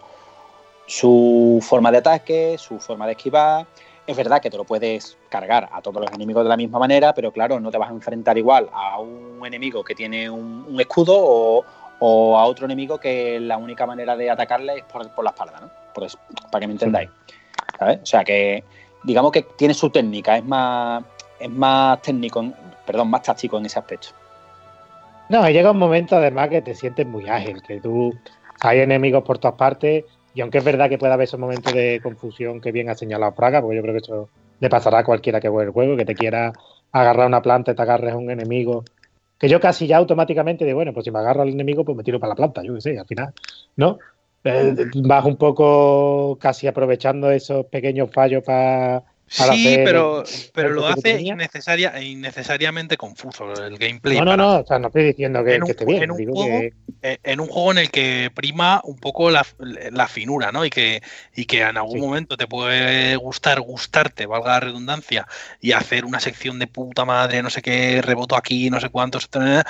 su forma de ataque, su forma de esquivar. Es verdad que te lo puedes cargar a todos los enemigos de la misma manera, pero claro, no te vas a enfrentar igual a un enemigo que tiene un, un escudo o, o a otro enemigo que la única manera de atacarle es por, por la espalda, ¿no? Por eso, para que me entendáis. ¿Sabes? O sea que, digamos que tiene su técnica, es más, es más técnico, perdón, más táctico en ese aspecto. No, y llega un momento además que te sientes muy ágil, que tú hay enemigos por todas partes, y aunque es verdad que puede haber esos momentos de confusión que bien ha señalado Fraga, porque yo creo que eso le pasará a cualquiera que juegue el juego, que te quiera agarrar una planta y te agarres a un enemigo, que yo casi ya automáticamente digo, bueno, pues si me agarro al enemigo, pues me tiro para la planta, yo qué sé, al final, ¿no? Eh, vas un poco casi aprovechando esos pequeños fallos para... Para Sí, hacer pero, el- pero el lo que hace tenía. innecesaria, innecesariamente confuso el gameplay. No, no, para no, o sea, no estoy diciendo que, en un, que esté ju- en bien, un digo juego que... eh, en un juego en el que prima un poco la, la finura, ¿no? Y que, y que en algún Sí. momento te puede gustar, gustarte, valga la redundancia, y hacer una sección de puta madre, no sé qué, reboto aquí, no sé cuántos,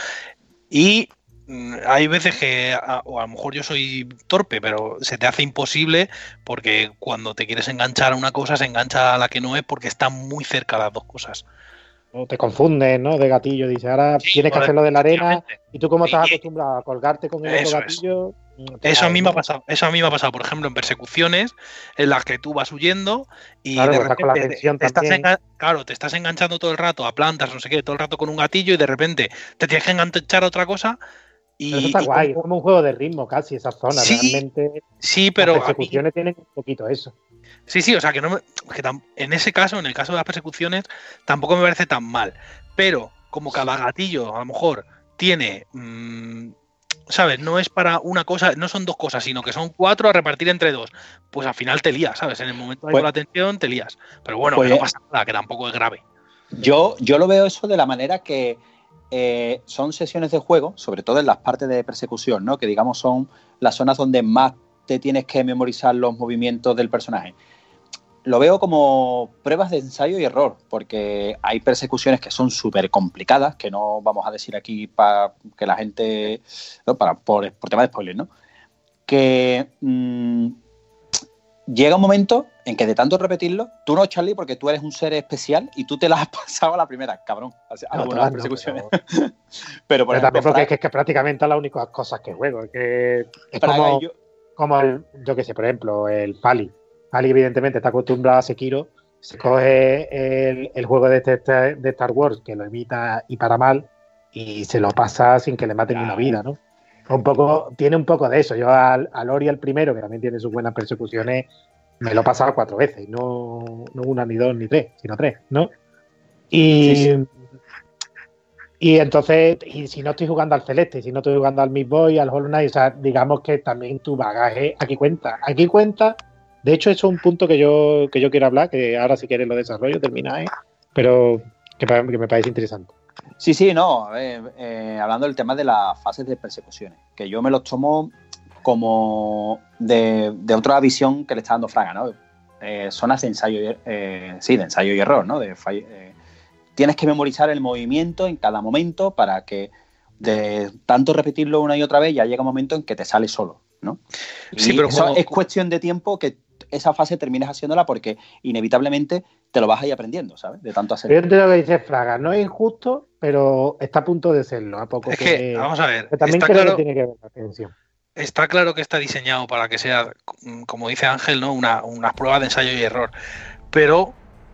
y mm, hay veces que, a- o a lo mejor yo soy torpe, pero se te hace imposible porque cuando te quieres enganchar a una cosa, se engancha a la que no es porque están muy cerca las dos cosas. O te confundes, ¿no? De gatillo, dice, ahora Sí, tienes que joder, hacerlo de la arena efectivamente. y tú como estás Y- y- acostumbrado a colgarte con el otro Eso es. gatillo... te Eso a caes, mí me ¿no? ha pasado, eso a mí me ha pasado, por ejemplo, en persecuciones en las que tú vas huyendo y Claro, de pues estás con la repente tensión te, te estás también. enga- claro, te estás enganchando todo el rato a plantas, no sé qué, todo el rato con un gatillo y de repente te tienes que enganchar a otra cosa y, Pero eso está y guay, es como- como un juego de ritmo casi, esa zona. sí, Realmente sí, las pero a mí, persecuciones tienen un poquito eso. sí, sí, o sea que no me- que tam- en ese caso, en el caso de las persecuciones, tampoco me parece tan mal. Pero como cada gatillo a lo mejor tiene, mmm, ¿sabes? No es para una cosa, no son dos cosas, sino que son cuatro a repartir entre dos. Pues al final te lías, ¿sabes? En el momento de Pues- la atención te lías. Pero bueno, pues- que no pasa nada, que tampoco es grave. Yo, yo lo veo eso de la manera que eh, son sesiones de juego, sobre todo en las partes de persecución, ¿no? Que digamos son las zonas donde más te tienes que memorizar los movimientos del personaje. lo veo como pruebas de ensayo y error, porque hay persecuciones que son súper complicadas, que no vamos a decir aquí para que la gente, no, para, por, por tema de spoiler, ¿no? Que mmm, llega un momento en que de tanto repetirlo, tú no, Charlie, porque tú eres un ser especial y tú te las has pasado a la primera, cabrón. Algunas no, persecuciones. No, pero, pero, por pero ejemplo, también porque Fra- es que, es que prácticamente las únicas cosas que juego. Es que es Fraga como, y yo- como el, yo que sé, por ejemplo, el Pali. Pali, evidentemente, está acostumbrado a Sekiro. Se coge el, el juego de, este, de Star Wars, que lo evita y para mal, y se lo pasa sin que le maten ni una vida, ¿no? Un poco, tiene un poco de eso. Yo al, al Ori, el primero, que también tiene sus buenas persecuciones, me lo he pasado cuatro veces, no, no una, ni dos, ni tres, sino tres, ¿no? Y, Sí, sí. y entonces, y si no estoy jugando al Celeste, si no estoy jugando al Meat Boy, al Hollow Knight, o sea, digamos que también tu bagaje aquí cuenta. Aquí cuenta, de hecho, eso es un punto que yo, que yo quiero hablar, que ahora si quieres lo desarrollo, termináis, pero que, pa- que me parece interesante. Sí, sí, no, a ver, eh, hablando del tema de las fases de persecuciones, que yo me los tomo como de, de otra visión que le está dando Fraga, ¿no? Eh, zonas de ensayo, y, eh, sí, de ensayo y error, ¿no? De fall- eh, tienes que memorizar el movimiento en cada momento para que de tanto repetirlo una y otra vez ya llega un momento en que te sale solo, ¿no? Y Sí, pero eso como- es cuestión de tiempo que esa fase termines haciéndola porque inevitablemente te lo vas a ir aprendiendo, ¿sabes? De tanto hacer. Yo entiendo lo que dice Fraga, no es injusto, pero está a punto de serlo, a poco Es que, que, vamos a ver, que también está creo claro, que tiene que ver la atención. está claro que está diseñado para que sea, mm, como dice Ángel, ¿no? Una, unas pruebas de ensayo y error. Pero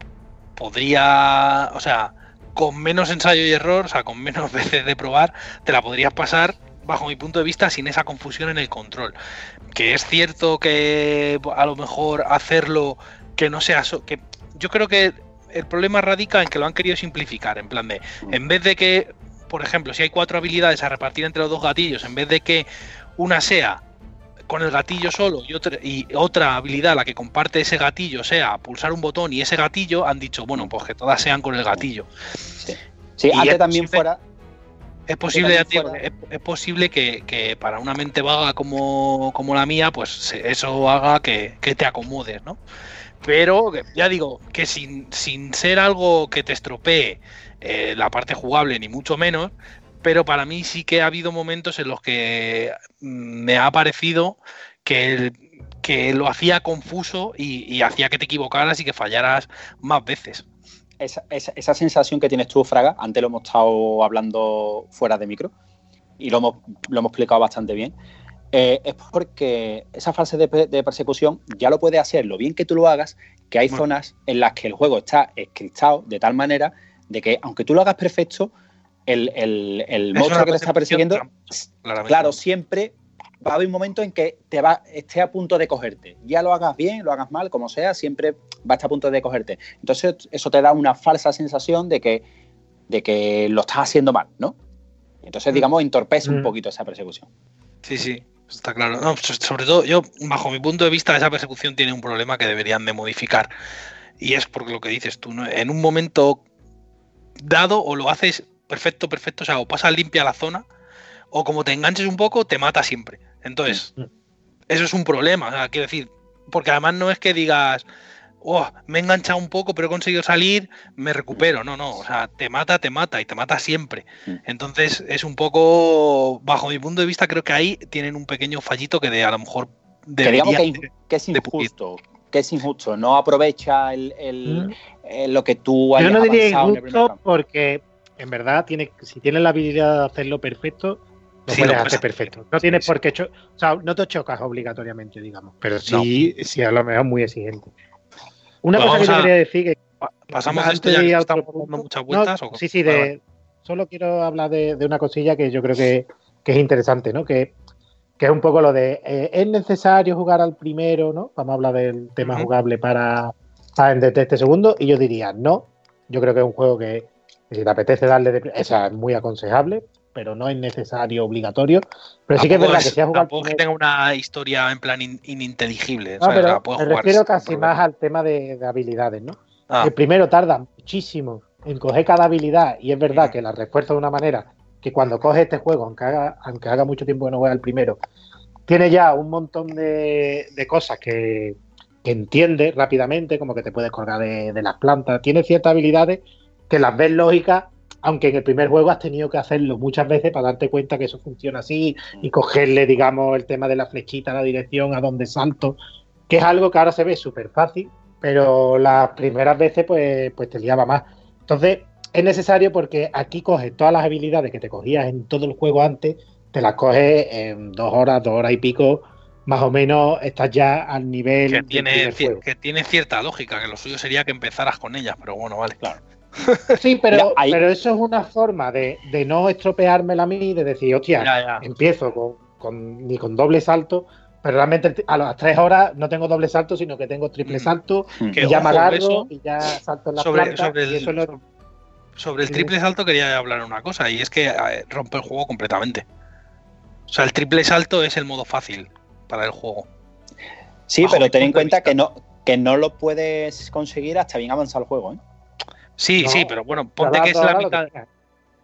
podría, o sea, con menos ensayo y error, o sea, con menos veces de probar, te la podrías pasar, bajo mi punto de vista, sin esa confusión en el control. Que es cierto que a lo mejor hacerlo que no sea... So que yo creo que el problema radica en que lo han querido simplificar, en plan de, en vez de que, por ejemplo, si hay cuatro habilidades a repartir entre los dos gatillos, en vez de que una sea con el gatillo solo y otra, y otra habilidad, la que comparte ese gatillo, sea pulsar un botón y ese gatillo, han dicho, bueno, pues que todas sean con el gatillo. Sí, sí, Y antes es también posible- fuera... Es posible, ya también te digo, fuera- es, es posible que, que para una mente vaga como, como la mía, pues se- eso haga que, que te acomodes, ¿no? Pero que- ya digo, que sin, sin ser algo que te estropee eh, la parte jugable, ni mucho menos, pero para mí sí que ha habido momentos en los que mm, me ha parecido que, el- que lo hacía confuso y, y hacía que te equivocaras y que fallaras más veces. Esa, esa, esa sensación que tienes tú, Fraga, antes lo hemos estado hablando fuera de micro y lo hemos, lo hemos explicado bastante bien, eh, es porque esa fase de, de persecución ya lo puedes hacer lo bien que tú lo hagas, que hay Bueno. zonas en las que el juego está escriptado de tal manera de que aunque tú lo hagas perfecto, el, el, el Es monstruo una que te está persecución persiguiendo, tramposa, claramente. claro, siempre va a haber un momento en que te va, esté a punto de cogerte. Ya lo hagas bien, lo hagas mal, como sea, siempre va a estar a punto de cogerte. Entonces eso te da una falsa sensación de que, de que lo estás haciendo mal, ¿no? Entonces, digamos, entorpece Mm. un poquito esa persecución. Sí, sí, está claro. No, so- sobre todo, yo, bajo mi punto de vista, esa persecución tiene un problema que deberían de modificar. Y es porque lo que dices tú, ¿no? En un momento dado, o lo haces perfecto, perfecto, o sea, o pasas limpia la zona, o como te enganches un poco, te mata siempre. Entonces, Mm. eso es un problema, o sea, quiero decir, porque además no es que digas, oh, me he enganchado un poco, pero he conseguido salir, me recupero. No, no, o sea, te mata, te mata y te mata siempre. Mm. Entonces, es un poco, bajo mi punto de vista, creo que ahí tienen un pequeño fallito que de a lo mejor Que digamos deberían que, de- que es de pulir. injusto, que es injusto. No aprovecha el, el- Mm. eh, lo que tú Yo hayas no diría avanzado en el primer injusto campo. porque en verdad tiene, si tienes la habilidad de hacerlo perfecto, lo Sí, puedes lo puedes hacer hacer. perfecto. No tienes Sí, por qué cho- o sea, no te chocas obligatoriamente, digamos, pero sí, sí a lo mejor muy exigente. Una Pues cosa que vamos yo a- quería decir que Pa- ¿Pasamos antes esto ya de que ir a estamos otro dando punto- muchas no, vueltas? o- sí, sí, Vale, de, vale. solo quiero hablar de, de una cosilla que yo creo que, que es interesante, ¿no? Que, que es un poco lo de, eh, ¿es necesario jugar al primero, ¿no? Vamos a hablar del tema Ujú. jugable para, para de, de este segundo, y yo diría, no, yo creo que es un juego que, que si te apetece darle, de, o sea, es muy aconsejable, pero no es necesario, obligatorio, pero sí que es Tampoco verdad que es- si has jugado al tampoco es que primero, tenga una historia en plan in- ininteligible, no, ¿sabes? O sea, pero puedes me jugar refiero sin casi problema. más al tema de, de habilidades, ¿no? Ah, El primero tarda muchísimo en coger cada habilidad y es verdad Ujú. que la refuerza de una manera que cuando coges este juego, aunque haga, aunque haga mucho tiempo que no juega el primero, tiene ya un montón de, de cosas que, que entiende rápidamente, como que te puedes colgar de, de las plantas. Tiene ciertas habilidades que las ves lógicas, aunque en el primer juego has tenido que hacerlo muchas veces para darte cuenta que eso funciona así y cogerle, digamos, el tema de la flechita, la dirección, a dónde salto, que es algo que ahora se ve súper fácil, pero las primeras veces pues, pues te liaba más. Entonces es necesario porque aquí coges todas las habilidades que te cogías en todo el juego antes, te las coges en dos horas, dos horas y pico, más o menos estás ya al nivel que del tiene, primer juego. que tiene cierta lógica, que lo suyo sería que empezaras con ellas, pero bueno, vale. Claro. Sí, pero, Mira, ahí- pero eso es una forma de, de no estropeármela a mí, de decir, hostia, Ya, ya. empiezo con, con- ni con doble salto, pero realmente a las tres horas no tengo doble salto, sino que tengo triple Mm. salto, Que, y ya me ojo, agarro, eso, y ya salto en la sobre, planta, sobre y eso el, lo- sobre el Sí. triple salto quería hablar una cosa, y es que eh, rompe el juego completamente. O sea, el triple salto es el modo fácil para el juego. Sí, Bajo pero mi ten en punto de cuenta vista. que no, que no lo puedes conseguir hasta bien avanzado el juego, ¿eh? Sí, No, sí, pero bueno, yo ponte que es hablando la ahora lo mitad. tenía.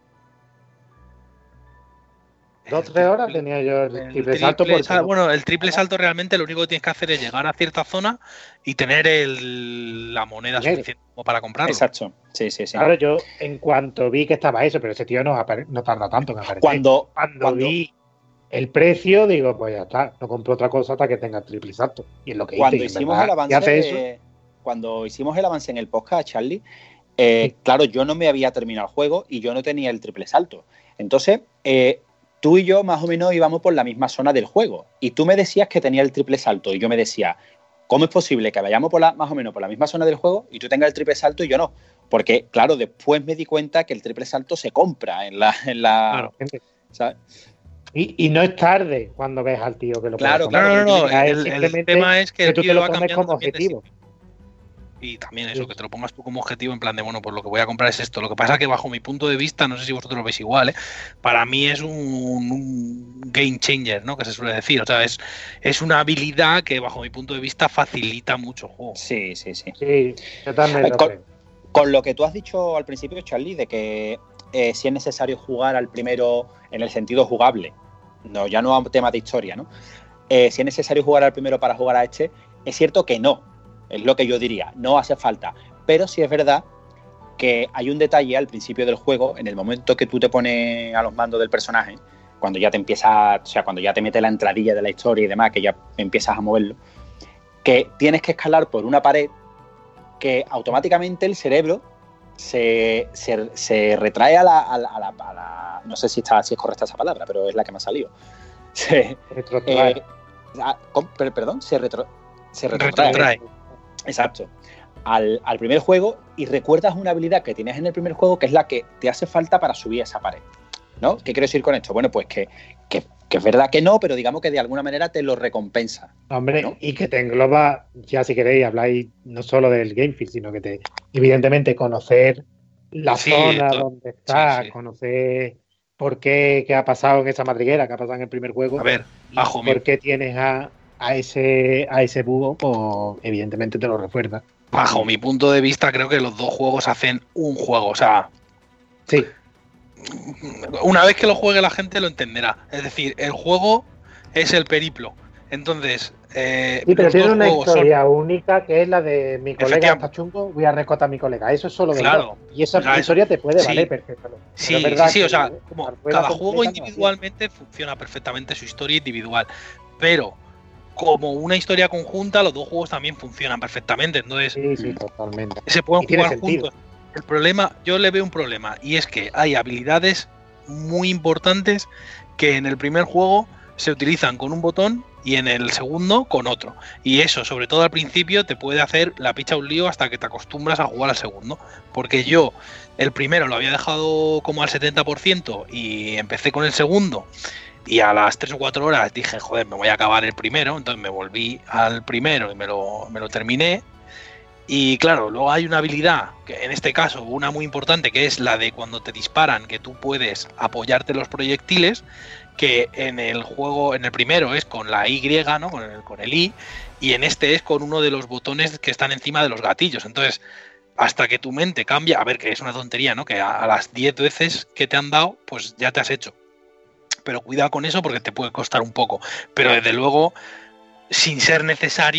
Dos, tres horas tenía yo el, El triple salto triple porque sal- no- bueno, el triple salto realmente lo único que tienes que hacer es llegar a cierta zona y tener el- la moneda Dinero. suficiente como para comprarlo. Exacto. Sí, sí, sí. Claro, yo en cuanto vi que estaba eso, pero ese tío no, apare- no tarda tanto en aparecer. Cuando, Cuando, cuando, vi el precio, digo, pues ya está, no compro otra cosa hasta que tenga el triple salto. Y es lo que hice. cuando Y en hicimos verdad, el avance, si hace eso, eh, cuando hicimos el avance en el podcast, Charlie, eh, Sí. claro, yo no me había terminado el juego y yo no tenía el triple salto. Entonces, eh, tú y yo más o menos íbamos por la misma zona del juego. Y tú me decías que tenía el triple salto. Y yo me decía, ¿cómo es posible que vayamos por la, más o menos por la misma zona del juego y tú tengas el triple salto y yo no? Porque, claro, después me di cuenta que el triple salto se compra en la. En la Claro. gente. ¿Sabes? Y, y no es tarde cuando ves al tío que lo Claro, puede claro, comprar. No, no, no. Ya es El, el simplemente tema es que el tú tío te lo va tomes cambiando como también de objetivo. sitio. Y también eso, Sí. que te lo pongas tú como objetivo en plan de, bueno, pues lo que voy a comprar es esto. Lo que pasa es que bajo mi punto de vista, no sé si vosotros lo veis igual, ¿eh? Para mí es un, un game changer, ¿no? Que se suele decir. O sea, es, es una habilidad que bajo mi punto de vista facilita mucho el juego. Sí, sí, sí. Sí, yo también Eh, lo con, creo. con lo que tú has dicho al principio, Charlie, de que eh, si es necesario jugar al primero en el sentido jugable, no, ya no a temas de historia, ¿no? Eh, si es necesario jugar al primero para jugar a este, es cierto que no, es lo que yo diría, no hace falta. Pero sí es verdad que hay un detalle al principio del juego, en el momento que tú te pones a los mandos del personaje, cuando ya te empiezas, o sea, cuando ya te mete la entradilla de la historia y demás, que ya empiezas a moverlo, que tienes que escalar por una pared que automáticamente el cerebro se, se, se retrae a la, a, la, a, la, a la... No sé si, está, si es correcta esa palabra, pero es la que me ha salido. Se, Retrotrae. eh, a- con- per- perdón, se, retro, se retrotrae. Retrotrae. Exacto. Al, al primer juego y recuerdas una habilidad que tienes en el primer juego que es la que te hace falta para subir esa pared, ¿no? ¿Qué quiero decir con esto? Bueno, pues que, que, que es verdad que no, pero digamos que de alguna manera te lo recompensa. Hombre, ¿no? y que te engloba, ya si queréis, habláis no solo del game feel, sino que te, evidentemente, conocer la Sí, zona to- donde estás, sí, sí. conocer por qué, qué ha pasado en esa madriguera, qué ha pasado en el primer juego, A ver, y bajo mi, por qué tienes a, a ese a ese búho, pues evidentemente te lo recuerda. bajo mi punto de vista, creo que los dos juegos hacen un juego. O sea, Sí, una vez que lo juegue la gente lo entenderá. Es decir, el juego es el periplo. Entonces, eh, sí, pero los tiene dos una juegos son... historia única que es la de mi colega Efectivamente. está chungo, voy a rescatar a mi colega. Eso es solo del Claro, dos. Y esa o sea, eso- historia te puede sí. valer perfectamente. Pero Sí, es verdad sí, sí, que o sea, la como rueda cada juego completa no la individualmente funciona perfectamente su historia individual, pero como una historia conjunta, los dos juegos también funcionan perfectamente, entonces tiene. Sí, sí, totalmente. se pueden Y tiene jugar sentido. juntos. El problema, yo le veo un problema, y es que hay habilidades muy importantes que en el primer juego se utilizan con un botón y en el segundo con otro. Y eso, sobre todo al principio, te puede hacer la picha un lío hasta que te acostumbras a jugar al segundo. Porque yo el primero lo había dejado como al setenta por ciento y empecé con el segundo. Y a las tres o cuatro horas dije, joder, me voy a acabar el primero. Entonces me volví al primero y me lo, me lo terminé. Y claro, luego hay una habilidad, que en este caso una muy importante, que es la de cuando te disparan, que tú puedes apoyarte los proyectiles, que en el juego, en el primero es con la Y, ¿no? Con el, con el I, y en este es con uno de los botones que están encima de los gatillos. Entonces, hasta que tu mente cambia, a ver, que es una tontería, ¿no? Que a, a las diez veces que te han dado, pues ya te has hecho. Pero cuidado con eso porque te puede costar un poco. Pero desde luego, sin ser necesario,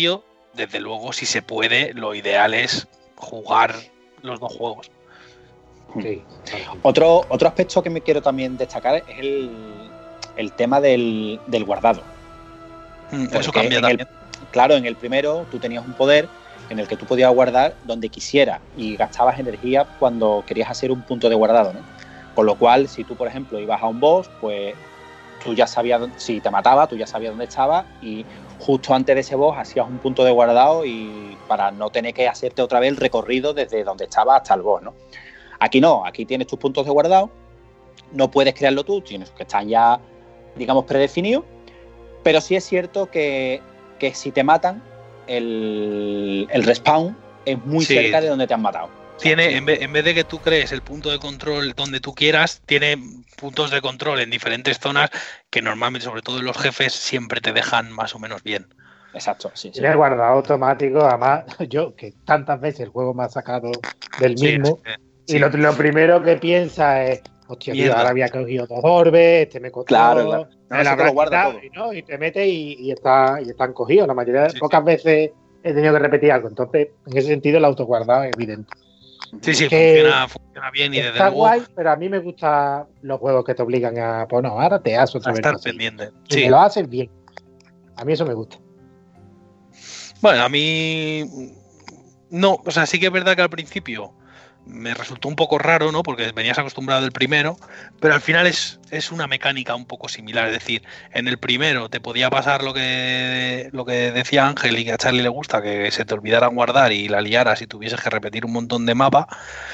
desde luego, si se puede, lo ideal es jugar los dos juegos. Sí. Otro, otro aspecto que me quiero también destacar es el, el tema del, del guardado. Eso cambia en también. El, claro, en el primero tú tenías un poder en el que tú podías guardar donde quisieras y gastabas energía cuando querías hacer un punto de guardado, ¿no? Con lo cual, si tú, por ejemplo, ibas a un boss, pues tú ya sabías, si te mataba, tú ya sabías dónde estaba y justo antes de ese boss hacías un punto de guardado y para no tener que hacerte otra vez el recorrido desde donde estaba hasta el boss, ¿no? Aquí no, aquí tienes tus puntos de guardado, no puedes crearlo tú, tienes que estar ya, digamos, predefinidos, pero sí es cierto que, que si te matan, el, el respawn es muy sí. cerca de donde te han matado. Tiene, en vez, en vez de que tú crees el punto de control donde tú quieras, tiene puntos de control en diferentes zonas que normalmente, sobre todo en los jefes, siempre te dejan más o menos bien. Exacto, sí, sí. Tiene guardado automático, además, yo que tantas veces el juego me ha sacado del mismo, sí, sí. y lo, lo primero que piensa es, hostia, tío, ahora había cogido dos orbes, este me costó, claro, claro. No, me la habrá quitado, y, ¿no? y te metes y, y, está, y están cogidos. La mayoría, sí, pocas sí. veces he tenido que repetir algo, entonces, en ese sentido, el autoguardado es evidente. Sí, sí, funciona, funciona bien y desde está luego... guay, pero a mí me gustan los juegos que te obligan a, pues no, ahora te haces otra a vez. estar pendiente. Y sí. te lo haces bien. A mí eso me gusta. Bueno, a mí no, o sea, sí que es verdad que al principio me resultó un poco raro, ¿no? Porque venías acostumbrado del primero, pero al final es, es una mecánica un poco similar. Es decir, en el primero te podía pasar lo que, lo que decía Ángel y que a Charlie le gusta, que se te olvidara guardar y la liaras y tuvieses que repetir un montón de mapa.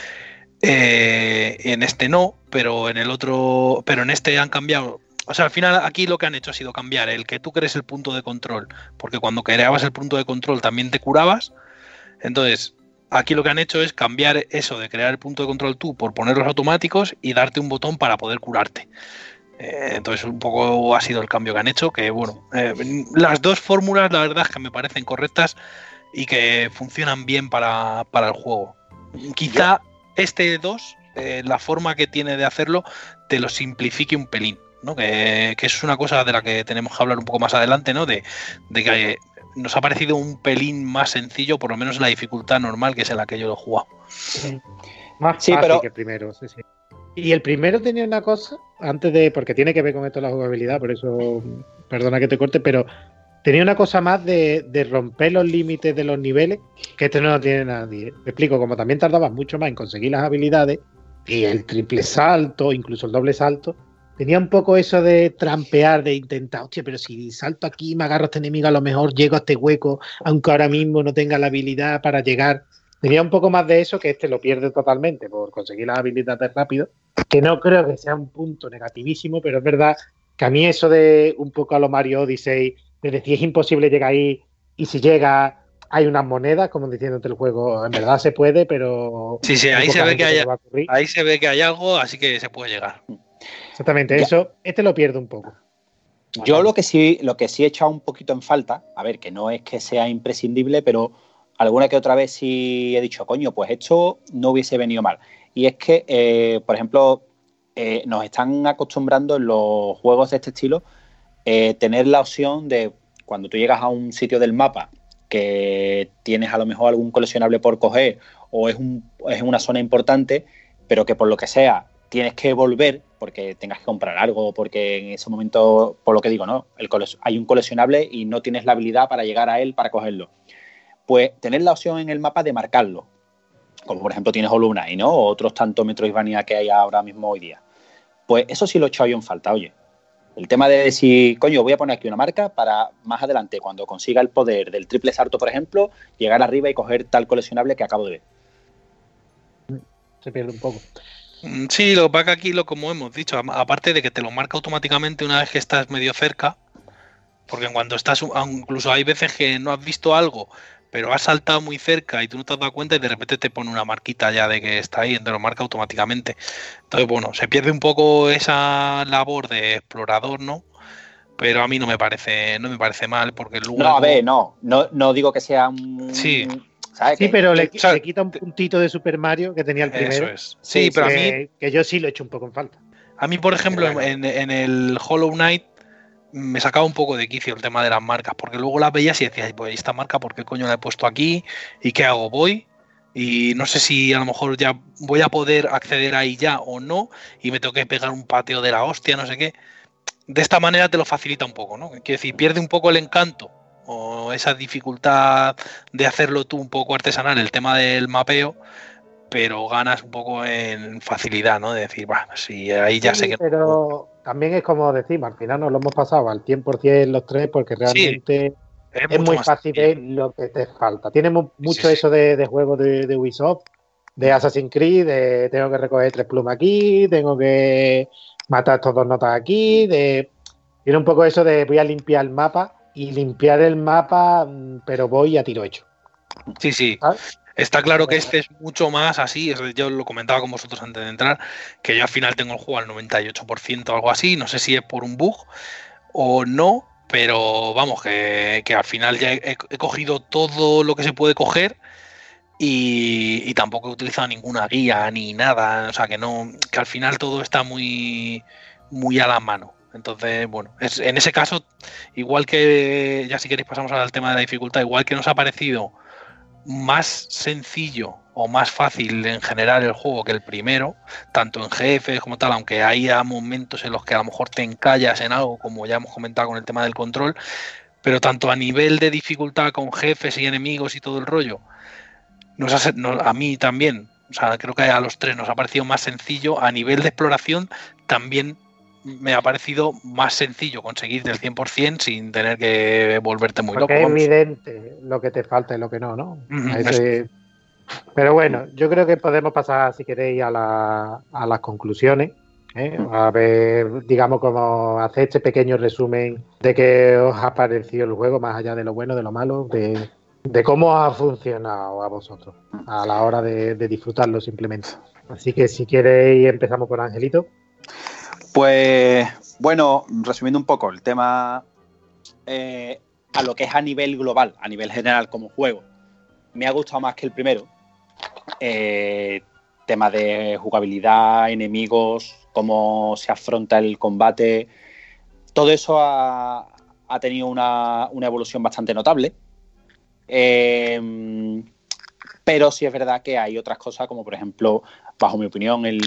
Eh, en este no, pero en el otro, pero en este han cambiado. O sea, al final aquí lo que han hecho ha sido cambiar el que tú crees el punto de control, porque cuando creabas el punto de control también te curabas. Entonces, aquí lo que han hecho es cambiar eso de crear el punto de control tú por ponerlos automáticos y darte un botón para poder curarte. Eh, entonces, un poco ha sido el cambio que han hecho, que bueno, eh, las dos fórmulas la verdad es que me parecen correctas y que funcionan bien para, para el juego. Quizá este dos, eh, la forma que tiene de hacerlo, te lo simplifique un pelín, ¿no? Que, que es una cosa de la que tenemos que hablar un poco más adelante, ¿no? De, de que nos ha parecido un pelín más sencillo, por lo menos en la dificultad normal, que es en la que yo lo he jugado. Sí. Más sí, fácil pero... que el primero, sí, sí. Y el primero tenía una cosa, antes de, porque tiene que ver con esto la jugabilidad, por eso, perdona que te corte, pero tenía una cosa más de, de romper los límites de los niveles, que este no lo tiene nadie. Me explico, como también tardabas mucho más en conseguir las habilidades, y el triple salto, incluso el doble salto, tenía un poco eso de trampear, de intentar, hostia, pero si salto aquí y me agarro a este enemigo, a lo mejor llego a este hueco, aunque ahora mismo no tenga la habilidad para llegar. Tenía un poco más de eso, que este lo pierde totalmente por conseguir las habilidades rápido, que no creo que sea un punto negativísimo, pero es verdad que a mí eso de un poco a lo Mario Odyssey, de decir es imposible llegar ahí, y si llega hay unas monedas, como diciéndote el juego, en verdad se puede, pero... Sí, sí, ahí se, ve que hay, ahí se ve que hay algo, así que se puede llegar. Exactamente, ya. Eso, este lo pierde un poco. Yo lo que sí, lo que sí he echado un poquito en falta, a ver, que no es que sea imprescindible, pero alguna que otra vez sí he dicho, coño, pues esto no hubiese venido mal. Y es que, eh, por ejemplo, eh, nos están acostumbrando en los juegos de este estilo eh, tener la opción de, cuando tú llegas a un sitio del mapa que tienes a lo mejor algún coleccionable por coger o es, un, es una zona importante, pero que por lo que sea tienes que volver porque tengas que comprar algo, porque en ese momento, por lo que digo, ¿no? El hay un coleccionable y no tienes la habilidad para llegar a él para cogerlo. Pues tener la opción en el mapa de marcarlo, como por ejemplo tienes Hollow Knight, ¿no? O otros tantos Metroidvania que hay ahora mismo hoy día. Pues eso sí lo he echado yo en falta, oye. El tema de decir, coño, voy a poner aquí una marca para más adelante, cuando consiga el poder del triple salto, por ejemplo, llegar arriba y coger tal coleccionable que acabo de ver. Se pierde un poco. Sí, lo que pasa que aquí, lo como hemos dicho, aparte de que te lo marca automáticamente una vez que estás medio cerca, porque cuando estás, incluso hay veces que no has visto algo, pero has saltado muy cerca y tú no te has dado cuenta y de repente te pone una marquita ya de que está ahí, te lo marca automáticamente. Entonces, bueno, se pierde un poco esa labor de explorador, ¿no? Pero a mí no me parece, no me parece mal, porque luego... No, a ver, no, no, no digo que sea un... Sí. ¿Sabes? Sí, pero le, o sea, le quita un puntito de Super Mario que tenía el primero. Eso es. Sí, sí, pero que, a mí... Que yo sí lo he hecho un poco en falta. A mí, por ejemplo, en, en el Hollow Knight me sacaba un poco de quicio el tema de las marcas, porque luego las veías y decías, pues esta marca, ¿por qué coño la he puesto aquí? ¿Y qué hago? ¿Voy? Y no sé si a lo mejor ya voy a poder acceder ahí ya o no, y me tengo que pegar un pateo de la hostia, no sé qué. De esta manera te lo facilita un poco, ¿no? Quiero decir, pierde un poco el encanto o esa dificultad de hacerlo tú un poco artesanal, el tema del mapeo, pero ganas un poco en facilidad, ¿no? De decir, bah, si ahí ya Sí, sé que... pero también es como decimos, al final nos lo hemos pasado al cien por ciento los tres porque realmente... Sí, es, es mucho muy más fácil sencillo. ver lo que te falta. Tiene mu Sí, mucho sí. eso de, de juegos de, de Ubisoft, de Assassin's Creed, de tengo que recoger tres plumas aquí, tengo que matar estos dos notas aquí, de tiene un poco eso de voy a limpiar el mapa y limpiar el mapa, pero voy a tiro hecho. Sí, sí. ¿Sabes? Está claro que este es mucho más así, yo lo comentaba con vosotros antes de entrar, que yo al final tengo el juego al noventa y ocho por ciento o algo así, no sé si es por un bug o no, pero vamos, que, que al final ya he, he cogido todo lo que se puede coger y, y tampoco he utilizado ninguna guía ni nada, o sea que no, que al final todo está muy, muy a la mano. Entonces, bueno, es, en ese caso, igual que, ya si queréis pasamos al tema de la dificultad, igual que nos ha parecido más sencillo o más fácil en general el juego que el primero, tanto en jefes como tal, aunque haya momentos en los que a lo mejor te encallas en algo, como ya hemos comentado con el tema del control, pero tanto a nivel de dificultad con jefes y enemigos y todo el rollo, nos ha, nos, a mí también, o sea, creo que a los tres nos ha parecido más sencillo. A nivel de exploración también me ha parecido más sencillo conseguir del cien por ciento sin tener que volverte muy Porque loco. es Vamos. evidente lo que te falta y lo que no, ¿no? Mm, A ese... Pero bueno, yo creo que podemos pasar, si queréis, a, la, a las conclusiones. ¿eh? A ver, digamos, cómo hacer este pequeño resumen de qué os ha parecido el juego, más allá de lo bueno, de lo malo, de, de cómo ha funcionado a vosotros a la hora de, de disfrutarlo simplemente. Así que si queréis, empezamos por Angelito. Pues bueno, resumiendo un poco el tema eh, a lo que es a nivel global, a nivel general como juego, me ha gustado más que el primero. Eh, tema de jugabilidad, enemigos, cómo se afronta el combate, todo eso ha, ha tenido una, una evolución bastante notable. Eh, pero sí es verdad que hay otras cosas, como por ejemplo, bajo mi opinión, el,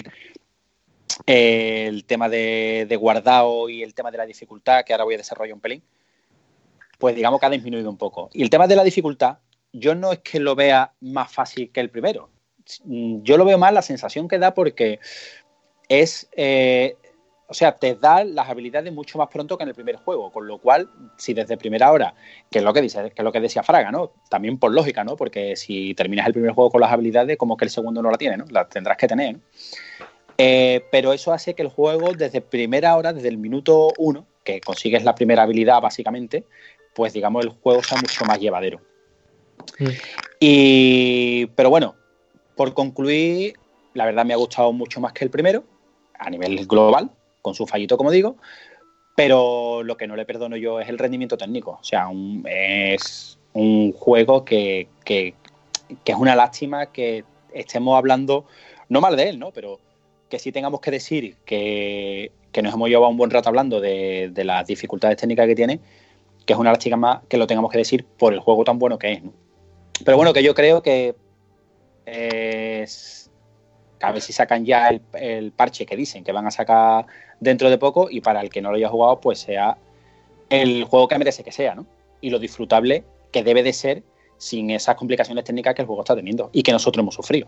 el tema de, de guardado y el tema de la dificultad, que ahora voy a desarrollar un pelín, pues digamos que ha disminuido un poco. Y el tema de la dificultad, yo no es que lo vea más fácil que el primero. Yo lo veo más la sensación que da porque es... Eh, o sea, te da las habilidades mucho más pronto que en el primer juego, con lo cual, si desde primera hora, que es lo que dice, que es lo que decía Fraga, ¿no? También por lógica, ¿no? Porque si terminas el primer juego con las habilidades, como que el segundo no la tiene, ¿no? Las tendrás que tener, ¿no? Eh, pero eso hace que el juego, desde primera hora, desde el minuto uno, que consigues la primera habilidad, básicamente, pues digamos, el juego sea mucho más llevadero. Mm. Y, pero bueno, por concluir, la verdad me ha gustado mucho más que el primero, a nivel global, con su fallito, como digo, pero lo que no le perdono yo es el rendimiento técnico. O sea, un, es un juego que, que, que es una lástima que estemos hablando, no mal de él, ¿no? Pero que sí tengamos que decir que, que nos hemos llevado un buen rato hablando de, de las dificultades técnicas que tiene, que es una lástima más que lo tengamos que decir por el juego tan bueno que es, ¿no? Pero bueno, que yo creo que es... A ver si sacan ya el, el parche que dicen que van a sacar dentro de poco y para el que no lo haya jugado, pues sea el juego que merece que sea, ¿no? Y lo disfrutable que debe de ser sin esas complicaciones técnicas que el juego está teniendo y que nosotros hemos sufrido.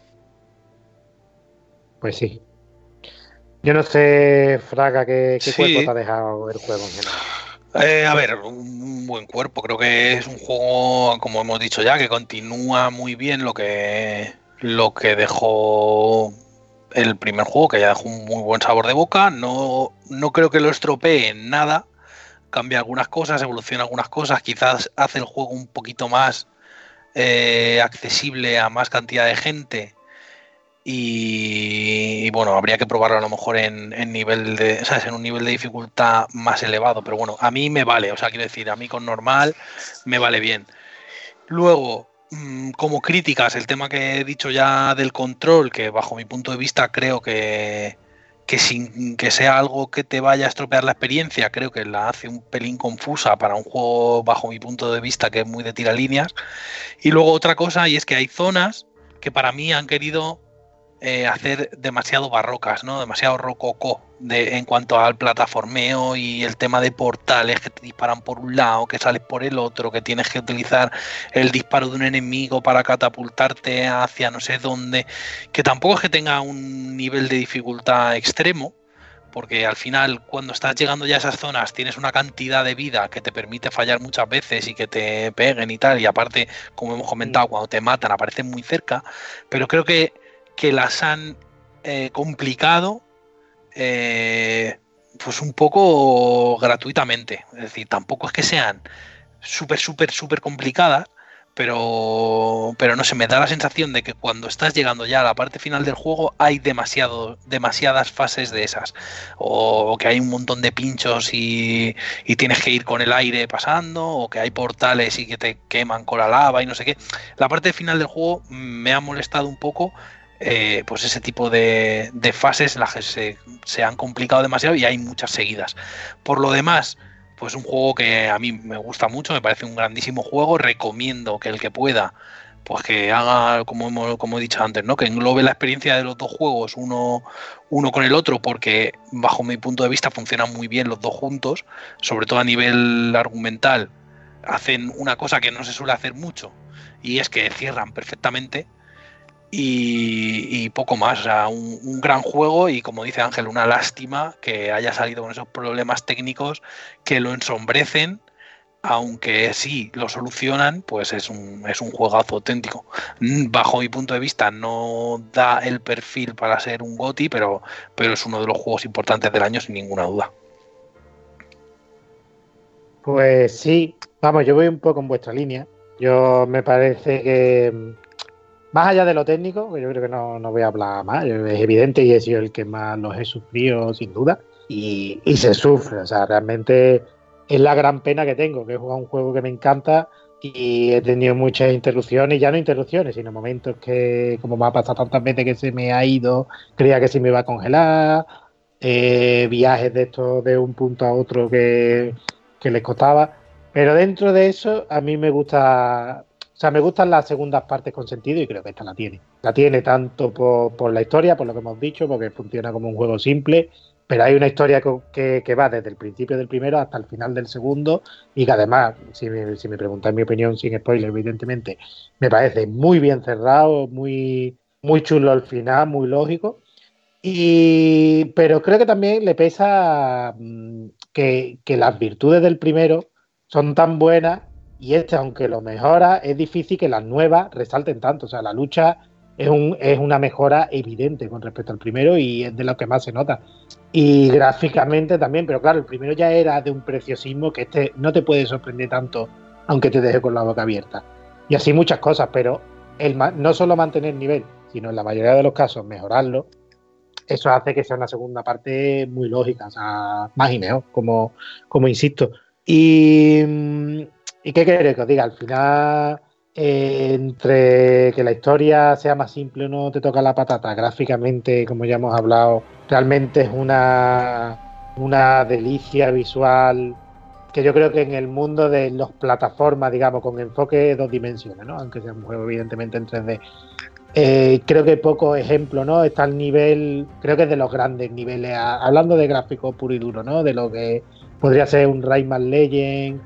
Pues sí. Yo no sé, Fraga, qué, qué Sí. cuerpo te ha dejado el juego en general. Eh, a ver, un buen cuerpo. Creo que es un juego, como hemos dicho ya, que continúa muy bien lo que... lo que dejó el primer juego, que ya dejó un muy buen sabor de boca. No, no creo que lo estropee en nada, cambia algunas cosas, evoluciona algunas cosas, quizás hace el juego un poquito más eh, accesible a más cantidad de gente y, y bueno, habría que probarlo a lo mejor en, en nivel de, ¿sabes? En un nivel de dificultad más elevado, pero bueno, a mí me vale, o sea, quiero decir, a mí con normal me vale bien. Luego, como críticas, el tema que he dicho ya del control, que bajo mi punto de vista creo que, que sin que sea algo que te vaya a estropear la experiencia, creo que la hace un pelín confusa para un juego, bajo mi punto de vista, que es muy de tiralíneas. Y luego otra cosa, y es que hay zonas que para mí han querido eh, hacer demasiado barrocas, ¿no? Demasiado rococó de, en cuanto al plataformeo y el tema de portales que te disparan por un lado, que sales por el otro, que tienes que utilizar el disparo de un enemigo para catapultarte hacia no sé dónde, que tampoco es que tenga un nivel de dificultad extremo, porque al final cuando estás llegando ya a esas zonas tienes una cantidad de vida que te permite fallar muchas veces y que te peguen y tal, y aparte, como hemos comentado, cuando te matan aparecen muy cerca, pero creo que, que las han eh, complicado eh, pues un poco gratuitamente. Es decir, tampoco es que sean súper, súper, súper complicadas, pero, pero no sé, me da la sensación de que cuando estás llegando ya a la parte final del juego hay demasiado, demasiadas fases de esas, o, o que hay un montón de pinchos y, y tienes que ir con el aire pasando, o que hay portales y que te queman con la lava y no sé qué. La parte final del juego me ha molestado un poco, eh, pues ese tipo de, de fases en las que se, se han complicado demasiado y hay muchas seguidas. Por lo demás, pues un juego que a mí me gusta mucho, me parece un grandísimo juego, recomiendo que el que pueda, pues que haga, como, hemos, como he dicho antes, ¿no? Que englobe la experiencia de los dos juegos, uno, uno con el otro, porque bajo mi punto de vista funcionan muy bien los dos juntos, sobre todo a nivel argumental, hacen una cosa que no se suele hacer mucho, y es que cierran perfectamente. Y, y poco más, o sea, un, un gran juego y, como dice Ángel, una lástima que haya salido con esos problemas técnicos que lo ensombrecen, aunque sí lo solucionan, pues es un, es un juegazo auténtico. Bajo mi punto de vista no da el perfil para ser un GOTY, pero, pero es uno de los juegos importantes del año sin ninguna duda. Pues sí, vamos, yo voy un poco en vuestra línea. Yo me parece que, más allá de lo técnico, que yo creo que no, no voy a hablar más, es evidente y he sido el que más los he sufrido sin duda, y, y se sufre, o sea, realmente es la gran pena que tengo, que he jugado un juego que me encanta y he tenido muchas interrupciones, ya no interrupciones, sino momentos que, como me ha pasado tantas veces que se me ha ido, creía que se me iba a congelar, eh, viajes de estos de un punto a otro que, que les costaba, pero dentro de eso a mí me gusta... O sea, me gustan las segundas partes con sentido y creo que esta la tiene. La tiene tanto por, por la historia, por lo que hemos dicho, porque funciona como un juego simple, pero hay una historia que, que va desde el principio del primero hasta el final del segundo y que además, si me, si me preguntáis mi opinión sin spoiler, evidentemente, me parece muy bien cerrado, muy, muy chulo al final, muy lógico. Y, pero creo que también le pesa mmm, que, que las virtudes del primero son tan buenas. Y este, aunque lo mejora, es difícil que las nuevas resalten tanto. O sea, la lucha es, un, es una mejora evidente con respecto al primero y es de lo que más se nota. Y gráficamente también, pero claro, el primero ya era de un preciosismo que este no te puede sorprender tanto, aunque te deje con la boca abierta. Y así muchas cosas, pero el, no solo mantener el nivel, sino en la mayoría de los casos mejorarlo, eso hace que sea una segunda parte muy lógica, o sea, más y mejor, como, como insisto. Y... ¿Y qué queréis que os diga? Al final, eh, entre que la historia sea más simple o no te toca la patata, gráficamente, como ya hemos hablado, realmente es una, una delicia visual que yo creo que en el mundo de las plataformas, digamos, con enfoque de dos dimensiones, ¿no? Aunque sea un juego evidentemente en tres D, eh, creo que pocos ejemplos, ¿no? Está al nivel, creo que es de los grandes niveles, a, hablando de gráficos puro y duro, ¿no? De lo que podría ser un Rayman Legends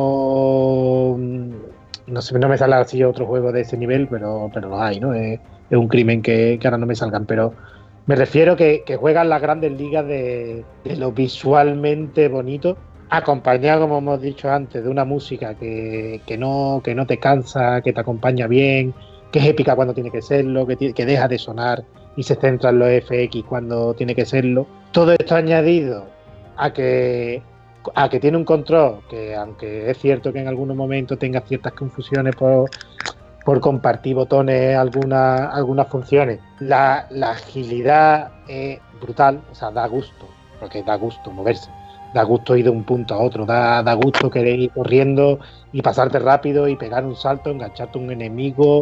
o no sé, no me sale así otro juego de ese nivel, pero, pero lo hay, ¿no? Es, es un crimen que, que ahora no me salgan, pero me refiero que, que juegan las grandes ligas de, de lo visualmente bonito, acompañado, como hemos dicho antes, de una música que, que, no, que no te cansa, que te acompaña bien, que es épica cuando tiene que serlo, que, que deja de sonar y se centra en los F X cuando tiene que serlo. Todo esto añadido a que a que tiene un control que, aunque es cierto que en algunos momentos tenga ciertas confusiones por, por compartir botones, algunas, algunas funciones, la, la agilidad es brutal, o sea, da gusto, porque da gusto moverse, da gusto ir de un punto a otro, da, da gusto querer ir corriendo y pasarte rápido y pegar un salto, engancharte a un enemigo,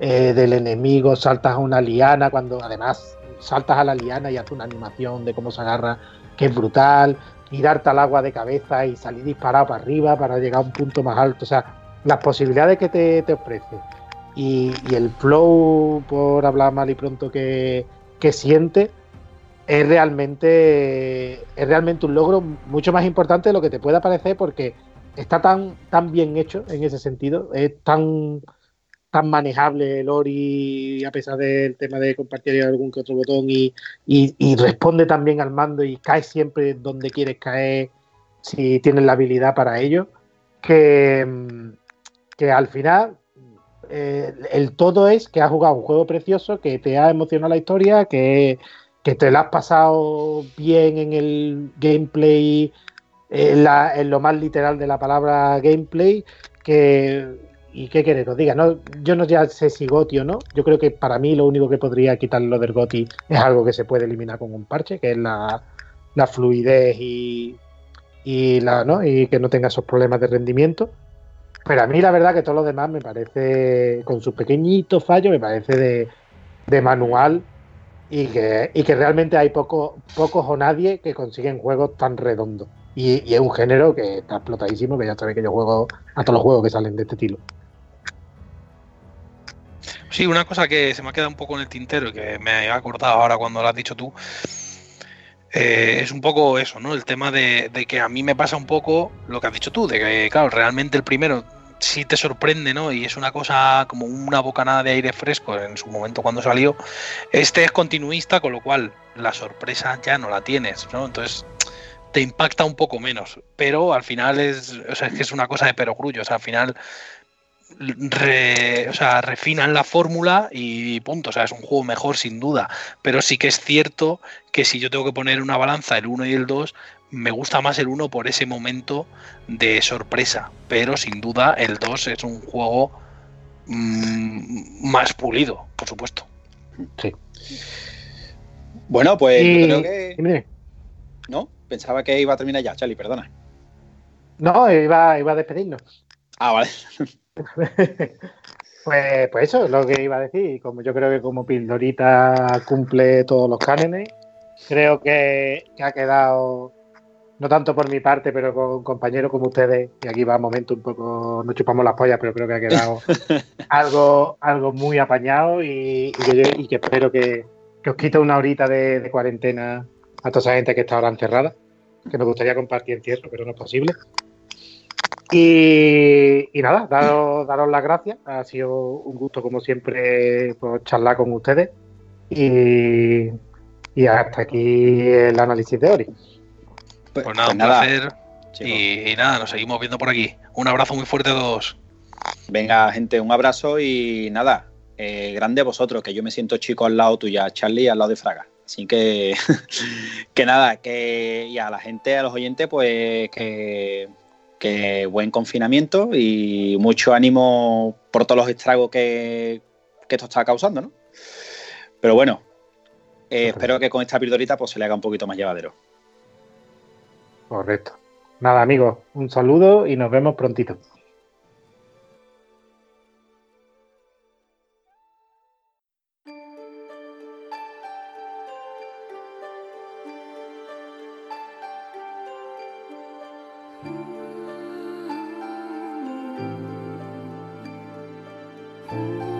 eh, del enemigo, saltas a una liana, cuando además saltas a la liana y haces una animación de cómo se agarra, que es brutal, tirarte al agua de cabeza y salir disparado para arriba para llegar a un punto más alto. O sea, las posibilidades que te, te ofrece y, y el flow, por hablar mal y pronto, que, que siente, es realmente, es realmente un logro mucho más importante de lo que te pueda parecer, porque está tan, tan bien hecho en ese sentido, es tan, tan manejable el Ori, a pesar del tema de compartir algún que otro botón, y, y, y responde también al mando y cae siempre donde quieres caer si tienes la habilidad para ello, que, que al final eh, el todo es que has jugado un juego precioso, que te ha emocionado la historia, que, que te la has pasado bien en el gameplay, en, la, en lo más literal de la palabra gameplay, que y qué queréis os diga, ¿no? Yo no ya sé si GOTY o no, yo creo que para mí lo único que podría quitarlo del GOTY es algo que se puede eliminar con un parche, que es la, la fluidez y, y, la, ¿no? y que no tenga esos problemas de rendimiento. Pero a mí la verdad que todo lo demás me parece, con sus pequeñitos fallos, me parece de, de manual, y que, y que realmente hay poco, pocos o nadie que consiguen juegos tan redondos. Y, y es un género que está explotadísimo, que ya sabéis que yo juego a todos los juegos que salen de este estilo. Sí, una cosa que se me ha quedado un poco en el tintero y que me he acordado ahora cuando lo has dicho tú, eh, es un poco eso, ¿no? El tema de, de que a mí me pasa un poco lo que has dicho tú, de que, claro, realmente el primero sí te sorprende, ¿no? Y es una cosa como una bocanada de aire fresco en su momento cuando salió. Este es continuista, con lo cual la sorpresa ya no la tienes, ¿no? Entonces te impacta un poco menos, pero al final es, o sea, es que es una cosa de perogrullo, o sea, al final Re, o sea, refinan la fórmula y punto. O sea, es un juego mejor sin duda. Pero sí que es cierto que si yo tengo que poner una balanza el uno y el dos, me gusta más el uno por ese momento de sorpresa. Pero sin duda el dos es un juego mmm, más pulido, por supuesto. Sí. Bueno, pues y, yo creo que... Dime. No, pensaba que iba a terminar ya, Charlie, perdona. No, iba, iba a despedirnos. Ah, vale. Pues, pues eso es lo que iba a decir. Como yo creo que como Pildorita cumple todos los cánones, creo que, que ha quedado, no tanto por mi parte, pero con compañeros como ustedes, y aquí va un momento un poco, no chupamos las pollas, pero creo que ha quedado algo, algo muy apañado, y, y, que, y que espero que, que os quite una horita de, de cuarentena a toda esa gente que está ahora encerrada, que nos gustaría compartir encierro, pero no es posible. Y, y nada, daros, daros las gracias. Ha sido un gusto, como siempre, pues, charlar con ustedes. Y, y hasta aquí el análisis de Ori. Pues, pues nada, pues un nada, placer. Y, y nada, nos seguimos viendo por aquí. Un abrazo muy fuerte a todos. Venga, gente, un abrazo y nada, eh, grande vosotros, que yo me siento chico al lado tuya, Charlie, al lado de Fraga. Así que, que nada, que y a la gente, a los oyentes, pues que, que buen confinamiento y mucho ánimo por todos los estragos que, que esto está causando, ¿no? Pero bueno, eh, espero que con esta pildorita pues se le haga un poquito más llevadero. Correcto. Nada, amigos, un saludo y nos vemos prontito. Thank you.